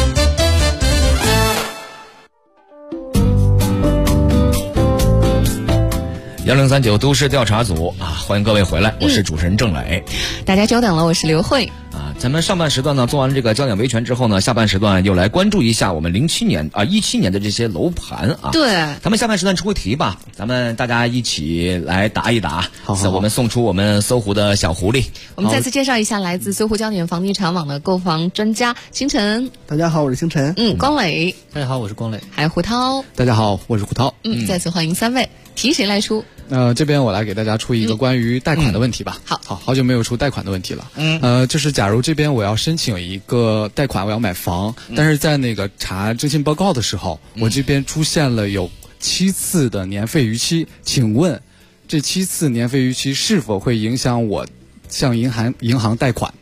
1039都市调查组欢迎各位回来，我是主持人郑磊。 大家久等了，我是刘慧。 咱们上半时段呢做完了这个焦点维权之后呢，下半时段又来关注一下我们17年的这些楼盘啊。 对， 咱们下半时段出个题吧，咱们大家一起来答一答。好，我们送出我们搜狐的小狐狸。 我们再次介绍一下来自搜狐焦点房地产网的购房专家星辰。 大家好，我是星辰。 光磊。 大家好，我是光磊。 还有胡涛。 大家好，我是胡涛。 再次欢迎三位。题谁来出？ 这边我来给大家出一个关于贷款的问题吧。好久没有出贷款的问题了。就是假如这边我要申请一个贷款，我要买房，但是在那个查征信报告的时候，我这边出现了有7次的年费逾期，请问这7次年费逾期是否会影响我向银行贷款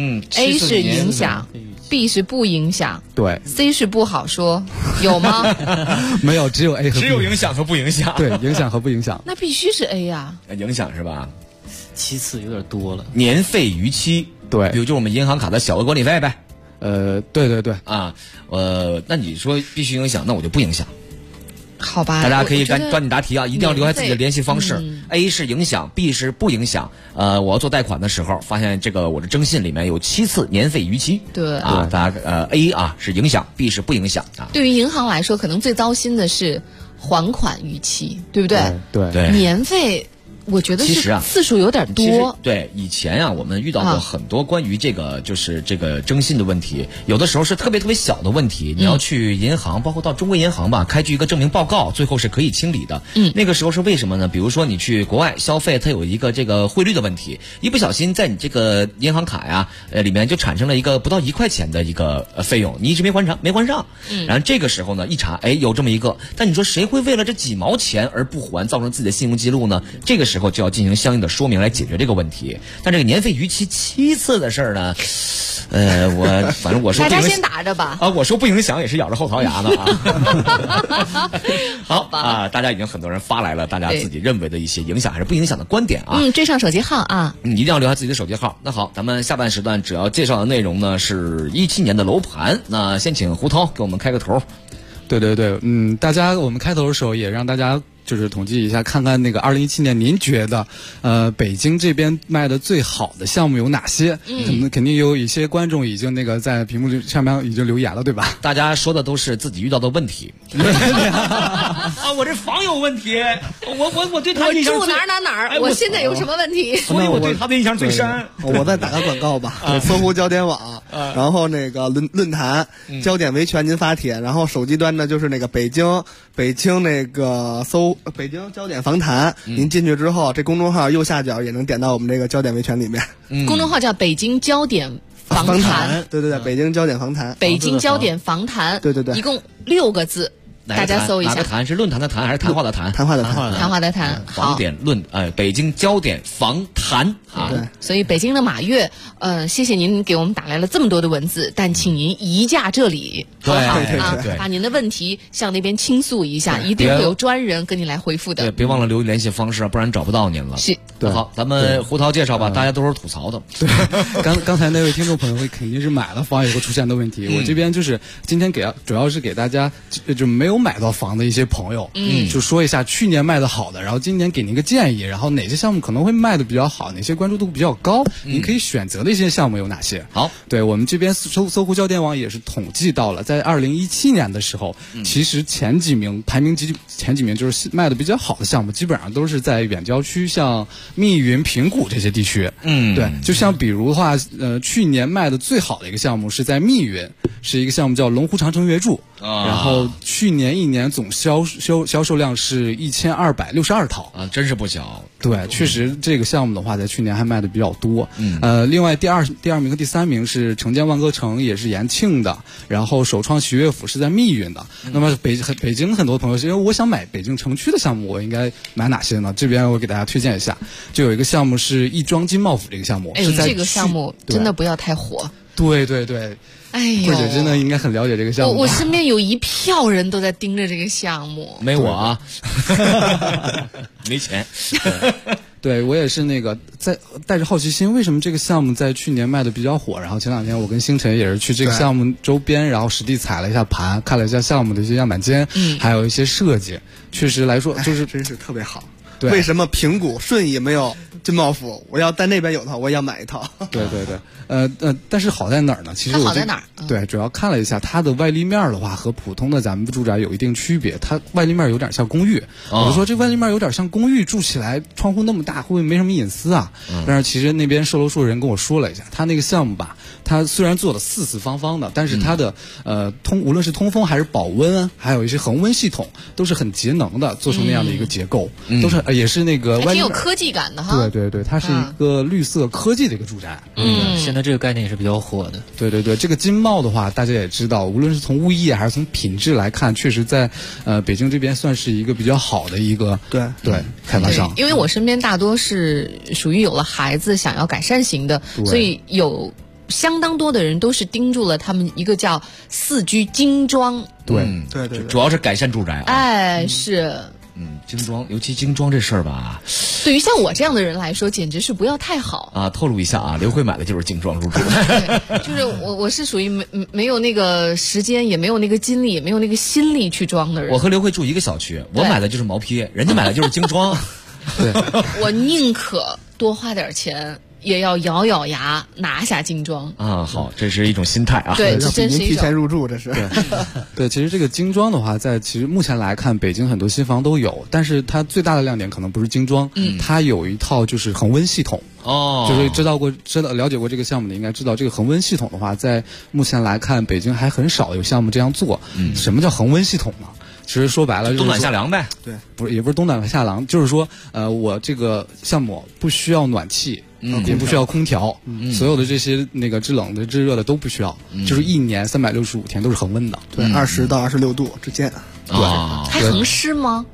？A 是影响，B 是不影响， 对 ，C 是不好说，有吗？ 没有，只有 A 和 B， 只有影响和不影响。 对，影响和不影响。 那必须是 A 呀。 影响是吧 ？7次有点多了。 年费逾期， 对， 比如就是我们银行卡的小额管理费呗。 对啊，那你说必须影响，那我就不影响。 好吧， 大家可以抓紧答题啊，一定要留下自己的联系方式。A 是影响 ，B 是不影响。我要做贷款的时候，发现这个我的征信里面有7次年费逾期。 对啊，大家A 是影响 ，B 是不影响啊。 对于银行来说，可能最糟心的是还款逾期，对不对？ 对， 年费。我觉得是次数有点多。 对，以前我们遇到过很多关于这个就是这个征信的问题，有的时候是特别特别小的问题，你要去银行，包括到中国银行吧，开具一个证明报告，最后是可以清理的。那个时候是为什么呢？比如说你去国外消费，它有一个这个汇率的问题，一不小心在你这个银行卡呀里面就产生了一个不到1块钱的一个费用，你一直没还上。然后这个时候呢，一查，有这么一个，但你说谁会为了这几毛钱而不还，造成自己的信用记录呢？这个时时候就要进行相应的说明来解决这个问题。但这个年费逾期7次的事儿呢，反正我说大家先打着吧。 我说不影响也是咬着后槽牙的啊。好啊，大家已经很多人发来了大家自己认为的一些影响还是不影响的观点啊。 追上手机号啊， 一定要留下自己的手机号。那好，咱们下半时段主要介绍的内容呢是17年的楼盘。那先请胡涛给我们开个头。 对，大家我们开头的时候也让大家就是统计一下，看看那个2017年您觉得北京这边卖的最好的项目有哪些？肯定有一些观众已经那个在屏幕上面已经留言了，对吧？ 大家说的都是自己遇到的问题。啊，我这房有问题，我对他印象住哪儿，我现在有什么问题？ 所以我对他的印象最深。 我再打个广告吧，搜狐焦点网，然后那个论坛焦点维权您发帖，然后手机端呢就是那个北京那个搜北京焦点房谈，您进去之后，这公众号右下角也能点到我们这个焦点维权里面。 公众号叫北京焦点房谈， 对，北京焦点房谈， 北京焦点房谈， 对， 一共6个字。大家搜一下， 哪个谈是论坛的谈还是谈话的谈？ 谈话的谈， 谈话的谈。 房点北京焦点房谈啊。 对， 所以北京的马月，谢谢您给我们打来了这么多的文字，但请您移驾这里，好不好啊？把您的问题向那边倾诉一下，一定会有专人跟你来回复的。 对，别忘了留联系方式，不然找不到您了。 是。 对， 好，咱们胡涛介绍吧，大家都是吐槽的。 对，刚才那位听众朋友肯定是买了房以后出现的问题。我这边就是今天主要是给大家就没有买到房的一些朋友，就说一下去年卖的好的，然后今年给您个建议，然后哪些项目可能会卖的比较好，哪些关注度比较高，您可以选择的一些项目有哪些？ 好， 对我们这边搜狐焦点网也是统计到了，在2017年的时候，其实前几名就是卖的比较好的项目，基本上都是在远郊区，像密云、平谷这些地区。对，就像比如的话，去年卖的最好的一个项目是在密云，是一个项目叫龙湖长城悦筑，然后去年1年总销售量是1262套啊，真是不小。 对，确实这个项目的话，在去年还卖的比较多。另外第二名和第3名是城建万科城，也是延庆的，然后首创喜悦府是在密云的。那么北京很多朋友是因为我想买北京城区的项目，我应该买哪些呢？这边我给大家推荐一下，就有一个项目是亦庄金茂府这个项目，是在这个项目真的不要太火。 对。 哎呦， 慧姐真的应该很了解这个项目。 我身边有一票人都在盯着这个项目。 没我啊，没钱。 对，我也是那个在带着好奇心，为什么这个项目在去年卖的比较火？然后前2天我跟星辰也是去这个项目周边，然后实地踩了一下盘，看了一下项目的一些样板间，还有一些设计，确实来说就是真是特别好。 对， 为什么平谷顺义没有金茂府？我要在那边有套，我也要买一套。 对，但是好在哪儿呢？其实好在哪儿？ 对，主要看了一下它的外立面的话，和普通的咱们住宅有一定区别。它外立面有点像公寓，我就说这外立面有点像公寓，住起来窗户那么大，会不会没什么隐私啊？但是其实那边售楼处的人跟我说了一下，他那个项目吧，它虽然做的四四方方的，但是它的无论是通风还是保温，还有一些恒温系统，都是很节能的，做成那样的一个结构，都是也是那个挺有科技感的哈。 对，它是一个绿色科技的一个住宅。 现在这个概念也是比较火的。 对，这个金茂的话，大家也知道，无论是从物业还是从品质来看，确实在北京这边算是一个比较好的一个对开发商。 因为我身边大多是属于有了孩子想要改善型的，所以有相当多的人都是盯住了他们一个叫4居精装。 对， 主要是改善住宅啊。 是。 精装，尤其精装这事儿吧， 对于像我这样的人来说，简直是不要太好啊！透露一下啊，刘慧买的就是精装入住， 就是我是属于没有那个时间，也没有那个精力，也没有那个心力去装的人。 我和刘慧住一个小区，我买的就是毛坯，人家买的就是精装。 对， 我宁可多花点钱，也要咬咬牙拿下精装啊！好，这是一种心态啊。 对，这真是一种提前入住，这是对。其实这个精装的话，其实目前来看，北京很多新房都有，但是它最大的亮点可能不是精装，它有一套就是恒温系统。就是了解过这个项目的应该知道，这个恒温系统的话，在目前来看，北京还很少有项目这样做。什么叫恒温系统呢？其实说白了就是冬暖夏凉呗。 对，也不是冬暖夏凉，就是说我这个项目不需要暖气。也不需要空调，所有的这些那个制冷的、制热的都不需要，就是1年365天都是恒温的， 对，20到26度之间。 对，还恒湿吗？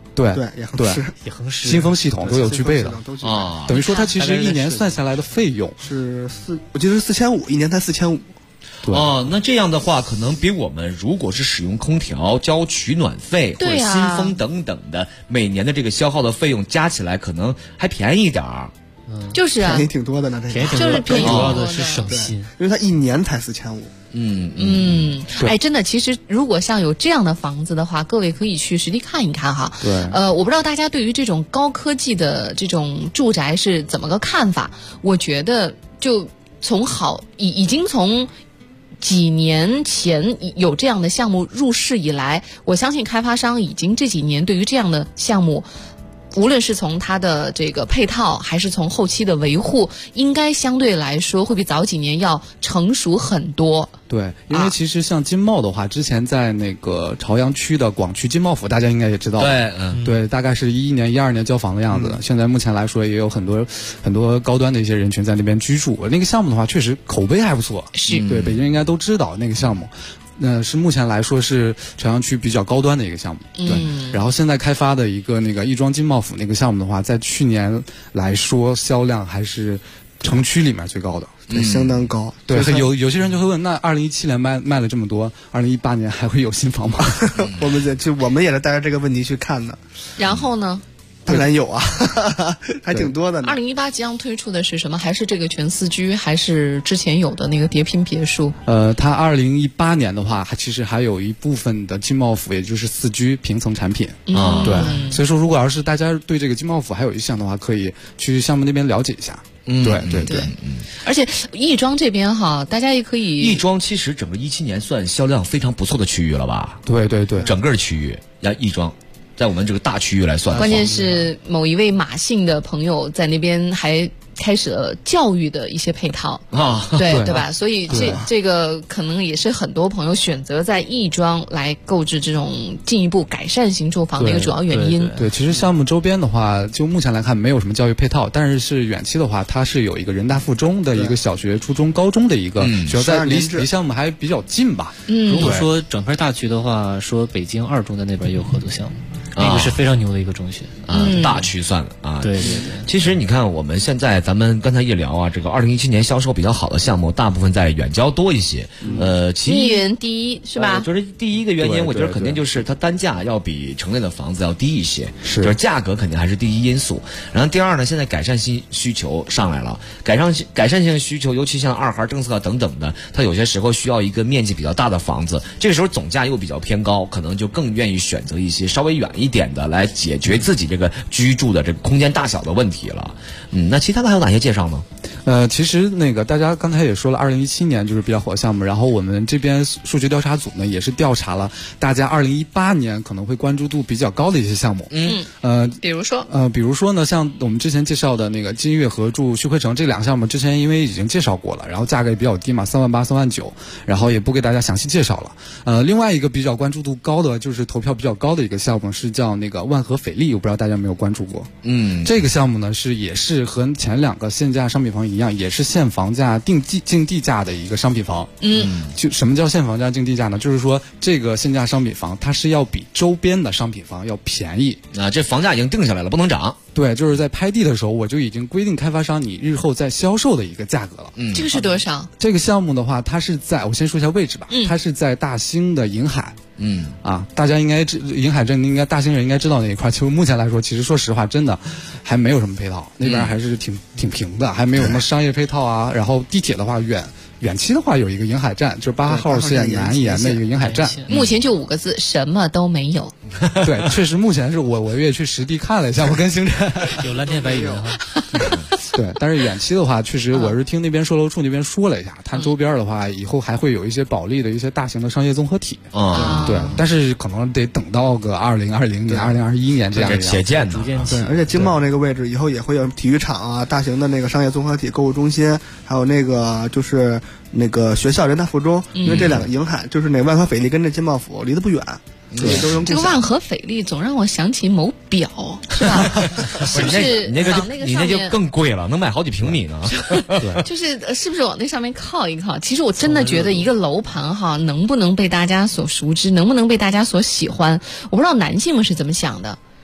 对也恒实， 新风系统都有具备的啊。 等于说它其实一年算下来的费用是我记得是4500，一年才4500。 哦，那这样的话，可能比我们如果是使用空调、交取暖费或者新风等等的每年的这个消耗的费用加起来，可能还便宜一点儿。 就是啊， 便宜挺多的呢， 便宜挺多的，最主要的是省心， 因为它一年才4500。 哎，真的，其实如果像有这样的房子的话，各位可以去实地看一看哈。 对， 我不知道大家对于这种高科技的这种住宅是怎么个看法？我觉得就已经从几年前有这样的项目入市以来，我相信开发商已经这几年对于这样的项目，无论是从它的这个配套，还是从后期的维护，应该相对来说会比早几年要成熟很多。 对，因为其实像金茂的话，之前在那个朝阳区的广渠金茂府，大家应该也知道。 对， 对，大概是11年、12年交房的样子。现在目前来说，也有很多高端的一些人群在那边居住。那个项目的话，确实口碑还不错。 是， 对，北京应该都知道那个项目。是目前来说是朝阳区比较高端的一个项目，对。然后现在开发的一个那个亦庄金茂府那个项目的话，在去年来说销量还是城区里面最高的， 相当高。 对，有些人就会问，那2017年卖了这么多，2018年还会有新房吗？ 我们也是带着这个问题去看的。 然后呢？ 当然有啊，还挺多的呢。 2018即将推出的是什么？还是这个全四居，还是之前有的那个叠拼别墅？ 它2018年的话，其实还有一部分的金茂府，也就是四居平层产品啊。对，所以说如果要是大家对这个金茂府还有意向的话，可以去项目那边了解一下。对。 而且亦庄这边哈，大家也可以。 亦庄其实整个17年算销量非常不错的区域了吧？ 对， 整个区域亦庄。在我们这个大区域来算， 关键是某一位马姓的朋友在那边还开始了教育的一些配套啊， 对吧？所以这个可能也是很多朋友选择在亦庄来购置这种进一步改善型住房的一个主要原因。 对，其实项目周边的话，就目前来看没有什么教育配套，但是远期的话，它是有一个人大附中的一个小学、初中、高中的一个学校，在离项目还比较近吧。 如果说整片大区的话，说北京2中在那边也有合作项目。那个是非常牛的一个中学大区算了啊。 对。 其实你看，我们现在咱们刚才一聊啊，这个2017年销售比较好的项目，大部分在远郊多一些。 密云第一是吧？ 就是第一个原因，我觉得肯定就是它单价要比城内的房子要低一些，就是价格肯定还是第一因素。然后第二呢，现在改善性需求上来了，改善性需求，尤其像2孩政策等等的，它有些时候需要一个面积比较大的房子，这个时候总价又比较偏高，可能就更愿意选择一些稍微远一点的来解决自己这个居住的这个空间大小的问题了。那其他的还有哪些介绍呢？ 其实那个大家刚才也说了，2017年就是比较火的项目，然后我们这边数据调查组呢也是调查了大家2018年可能会关注度比较高的一些项目。 比如说呢，像我们之前介绍的那个金悦合住旭辉城这2个项目，之前因为已经介绍过了，然后价格也比较低嘛，38000、39000，然后也不给大家详细介绍了。另外一个比较关注度高的，就是投票比较高的一个项目是叫那个万和斐丽，我不知道大家有没有关注过。这个项目呢也是和前2个限价商品房一样，也是限房价竞地价的一个商品房。就什么叫限房价竞地价呢？就是说这个限价商品房它是要比周边的商品房要便宜啊，这房价已经定下来了，不能涨。 对，就是在拍地的时候我就已经规定开发商你日后在销售的一个价格了。 这个是多少？ 这个项目的话，它是在我先说一下位置吧。它是在大兴的银海。大家应该银海镇大兴人应该知道那一块。其实目前来说，其实说实话，真的还没有什么配套，那边还是挺平的，还没有什么商业配套啊。然后地铁的话，远期的话有一个银海站，就是8号线南延的一个银海站。 目前就5个字，什么都没有。 对，确实目前是我也去实地看了一下，我跟星辰有蓝天白云哈。 对，但是远期的话，确实我是听那边售楼处那边说了一下，它周边的话以后还会有一些保利的一些大型的商业综合体。对，但是可能得等到个2020年、2021年这样的且见的。 对，而且经贸那个位置以后也会有体育场啊、大型的那个商业综合体、购物中心，还有那个就是那个学校人大附中，因为这2个银海就是那万和斐丽跟这金茂府离得不远。 这个万和斐丽总让我想起某表，是吧？是不是？ 你那就更贵了，能买好几平米呢。 对，就是是不是往那上面靠一靠？其实我真的觉得一个楼盘哈，能不能被大家所熟知，能不能被大家所喜欢，我不知道男性们是怎么想的。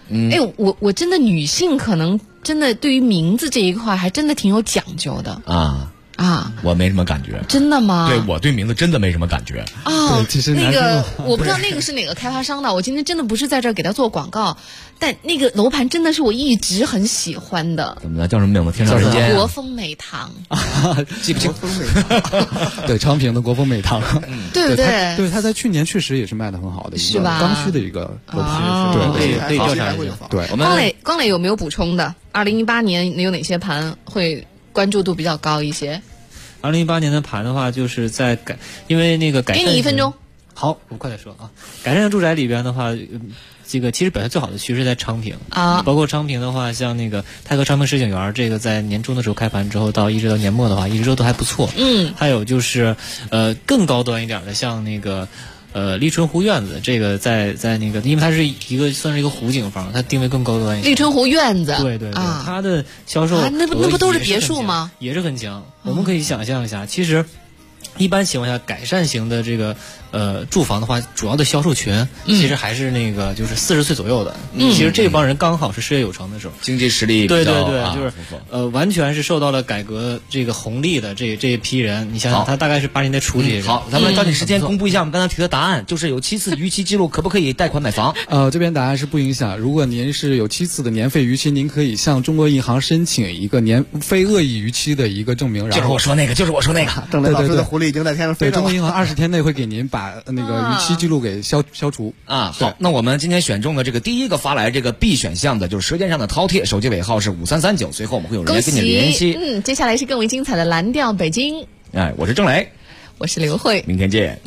我真的女性可能真的对于名字这一块还真的挺有讲究的啊， 我没什么感觉。 真的吗？ 对，我对名字真的没什么感觉。 哦， 其实那个我不知道那个是哪个开发商的，我今天真的不是在这儿给他做广告，但那个楼盘真的是我一直很喜欢的。 怎么了？叫什么名字？天上人间。 国风美堂， 记不清。 对，昌平的国风美堂， 对不对？ 对，他在去年确实也是卖的很好的， 是吧？ 刚需的一个楼盘， 对，调查一下。 对， 光磊有没有补充的？2018年有哪些盘会关注度比较高一些 ？2018年的盘的话，就是在因为那个改善。 给你1分钟。 好，我快点说啊。改善住宅里边的话，这个其实表现最好的区是在昌平啊， 包括昌平的话，像那个泰和昌平诗景园，这个在年中的时候开盘之后，一直到年末的话，一直都还不错。还有就是更高端一点的，像那个。丽春湖院子这个在那个，因为它是算是一个湖景房，它定位更高端一些。 丽春湖院子， 对，它的销售那不都是别墅吗？ 也是很强。我们可以想象一下，其实一般情况下，改善型的这个住房的话，主要的销售群其实还是那个就是40岁左右的。其实这帮人刚好是事业有成的时候， 经济实力比较对，就是完全是受到了改革这个红利的这一批人。你想想，他大概是80年代初这些人。 好，咱们抓紧时间公布一下我们刚才提的答案，就是有7次逾期记录，可不可以贷款买房？ 这边答案是不影响。如果您是有7次的年费逾期，您可以向中国银行申请一个年非恶意逾期的一个证明。然后就是我说那个。 郑雷老师的狐狸已经在天上飞了。 对，中国银行20天内会给您把那个逾期记录给消除啊。好，那我们今天选中的这个第一个发来这个 B 选项的，就是舌尖上的饕餮，手机尾号是5339。随后我们会有人来跟你联系。 接下来是更为精彩的蓝调北京。 我是郑雷， 我是刘慧， 明天见。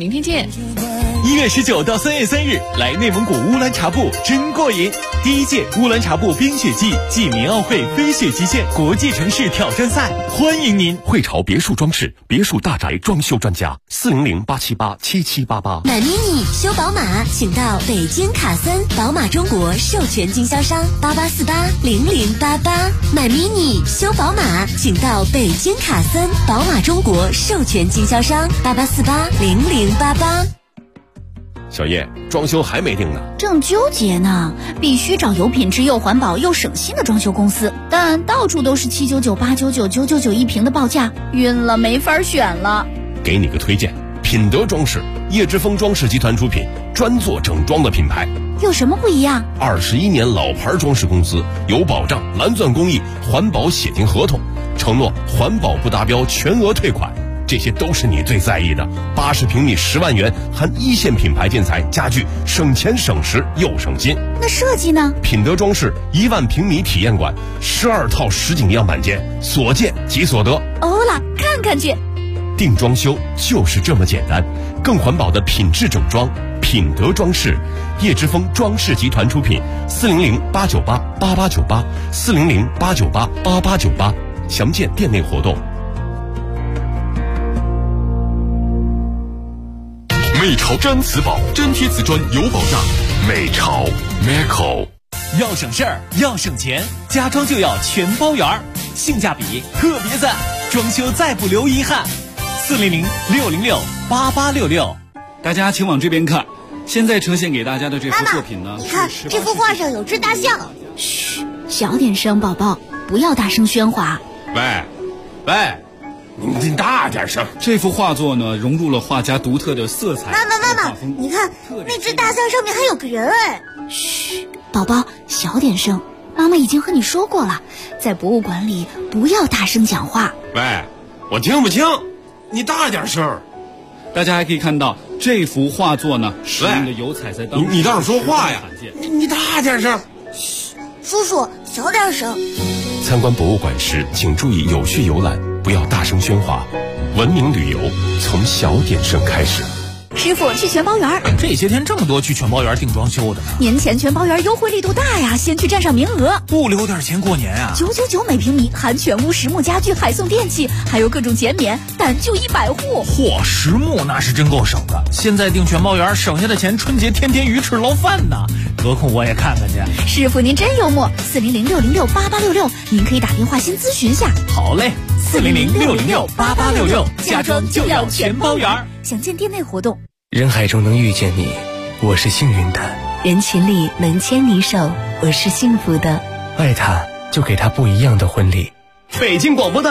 1月19到3月3日，来内蒙古乌兰察布真过瘾！第1届乌兰察布冰雪季暨民奥会飞雪极限国际城市挑战赛，欢迎您！ 汇潮别墅装饰，别墅大宅装修专家，400-878-7788。 买 mini 修宝马，请到北京卡森宝马中国授权经销商88480088。买 mini 修宝马，请到北京卡森宝马中国授权经销商88480088。 小叶，装修还没定呢， 正纠结呢。必须找有品质又环保又省心的装修公司，但到处都是799、899、999一平的报价，晕了，没法选了。 给你个推荐，品德装饰，叶之峰装饰集团出品，专做整装的品牌。 有什么不一样 ？21年老牌装饰公司，有保障，蓝钻工艺，环保写进合同，承诺环保不达标全额退款。这些都是你最在意的。80平米10万元，含1线品牌建材家具，省钱省时又省心。 那设计呢？ 品德装饰1万平米体验馆，12套实景样板间，所见即所得。 欧啦，看看去。 定装修就是这么简单，更环保的品质整装，品德装饰，叶之峰装饰集团出品，400-898-8898，400-898-8898，详见店内活动。美潮毡瓷宝，粘贴瓷砖有保障。美潮 Meco。 要省事儿，要省钱，家装就要全包圆儿，性价比特别赞，装修再不留遗憾。400-606-8866。 大家请往这边看，现在呈现给大家的这幅作品呢， 你看这幅画上有只大象。嘘，小点声，宝宝，不要大声喧哗。 喂， 你大点声。 这幅画作呢，融入了画家独特的色彩。 妈妈，你看那只大象上面还有个人哎。嘘，宝宝，小点声。妈妈已经和你说过了，在博物馆里不要大声讲话。 喂，我听不清，你大点声。 大家还可以看到这幅画作呢，使用的油彩在当中。 你倒是说话呀！你大点声。 嘘，叔叔，小点声。 参观博物馆时，请注意有序游览，不要大声喧哗。文明旅游从小点声开始。 师傅，去全包园。 这些天这么多去全包园订装修的呢。 年前全包园优惠力度大呀，先去占上名额。 不留点钱过年啊 ！999每平米，含全屋实木家具，还送电器，还有各种减免，但就100户。 嚯，实木那是真够省的。现在订全包园，省下的钱春节天天鱼翅捞饭呢。得空我也看看去。 师傅您真幽默，400-606-8866，您可以打电话先咨询下。 好嘞，400-606-8866，家装就要全包园。 详见店内活动。 人海中能遇见你，我是幸运的。 人群里能牵你手， 我是幸福的。 爱他，就给他不一样的婚礼。 北京广播的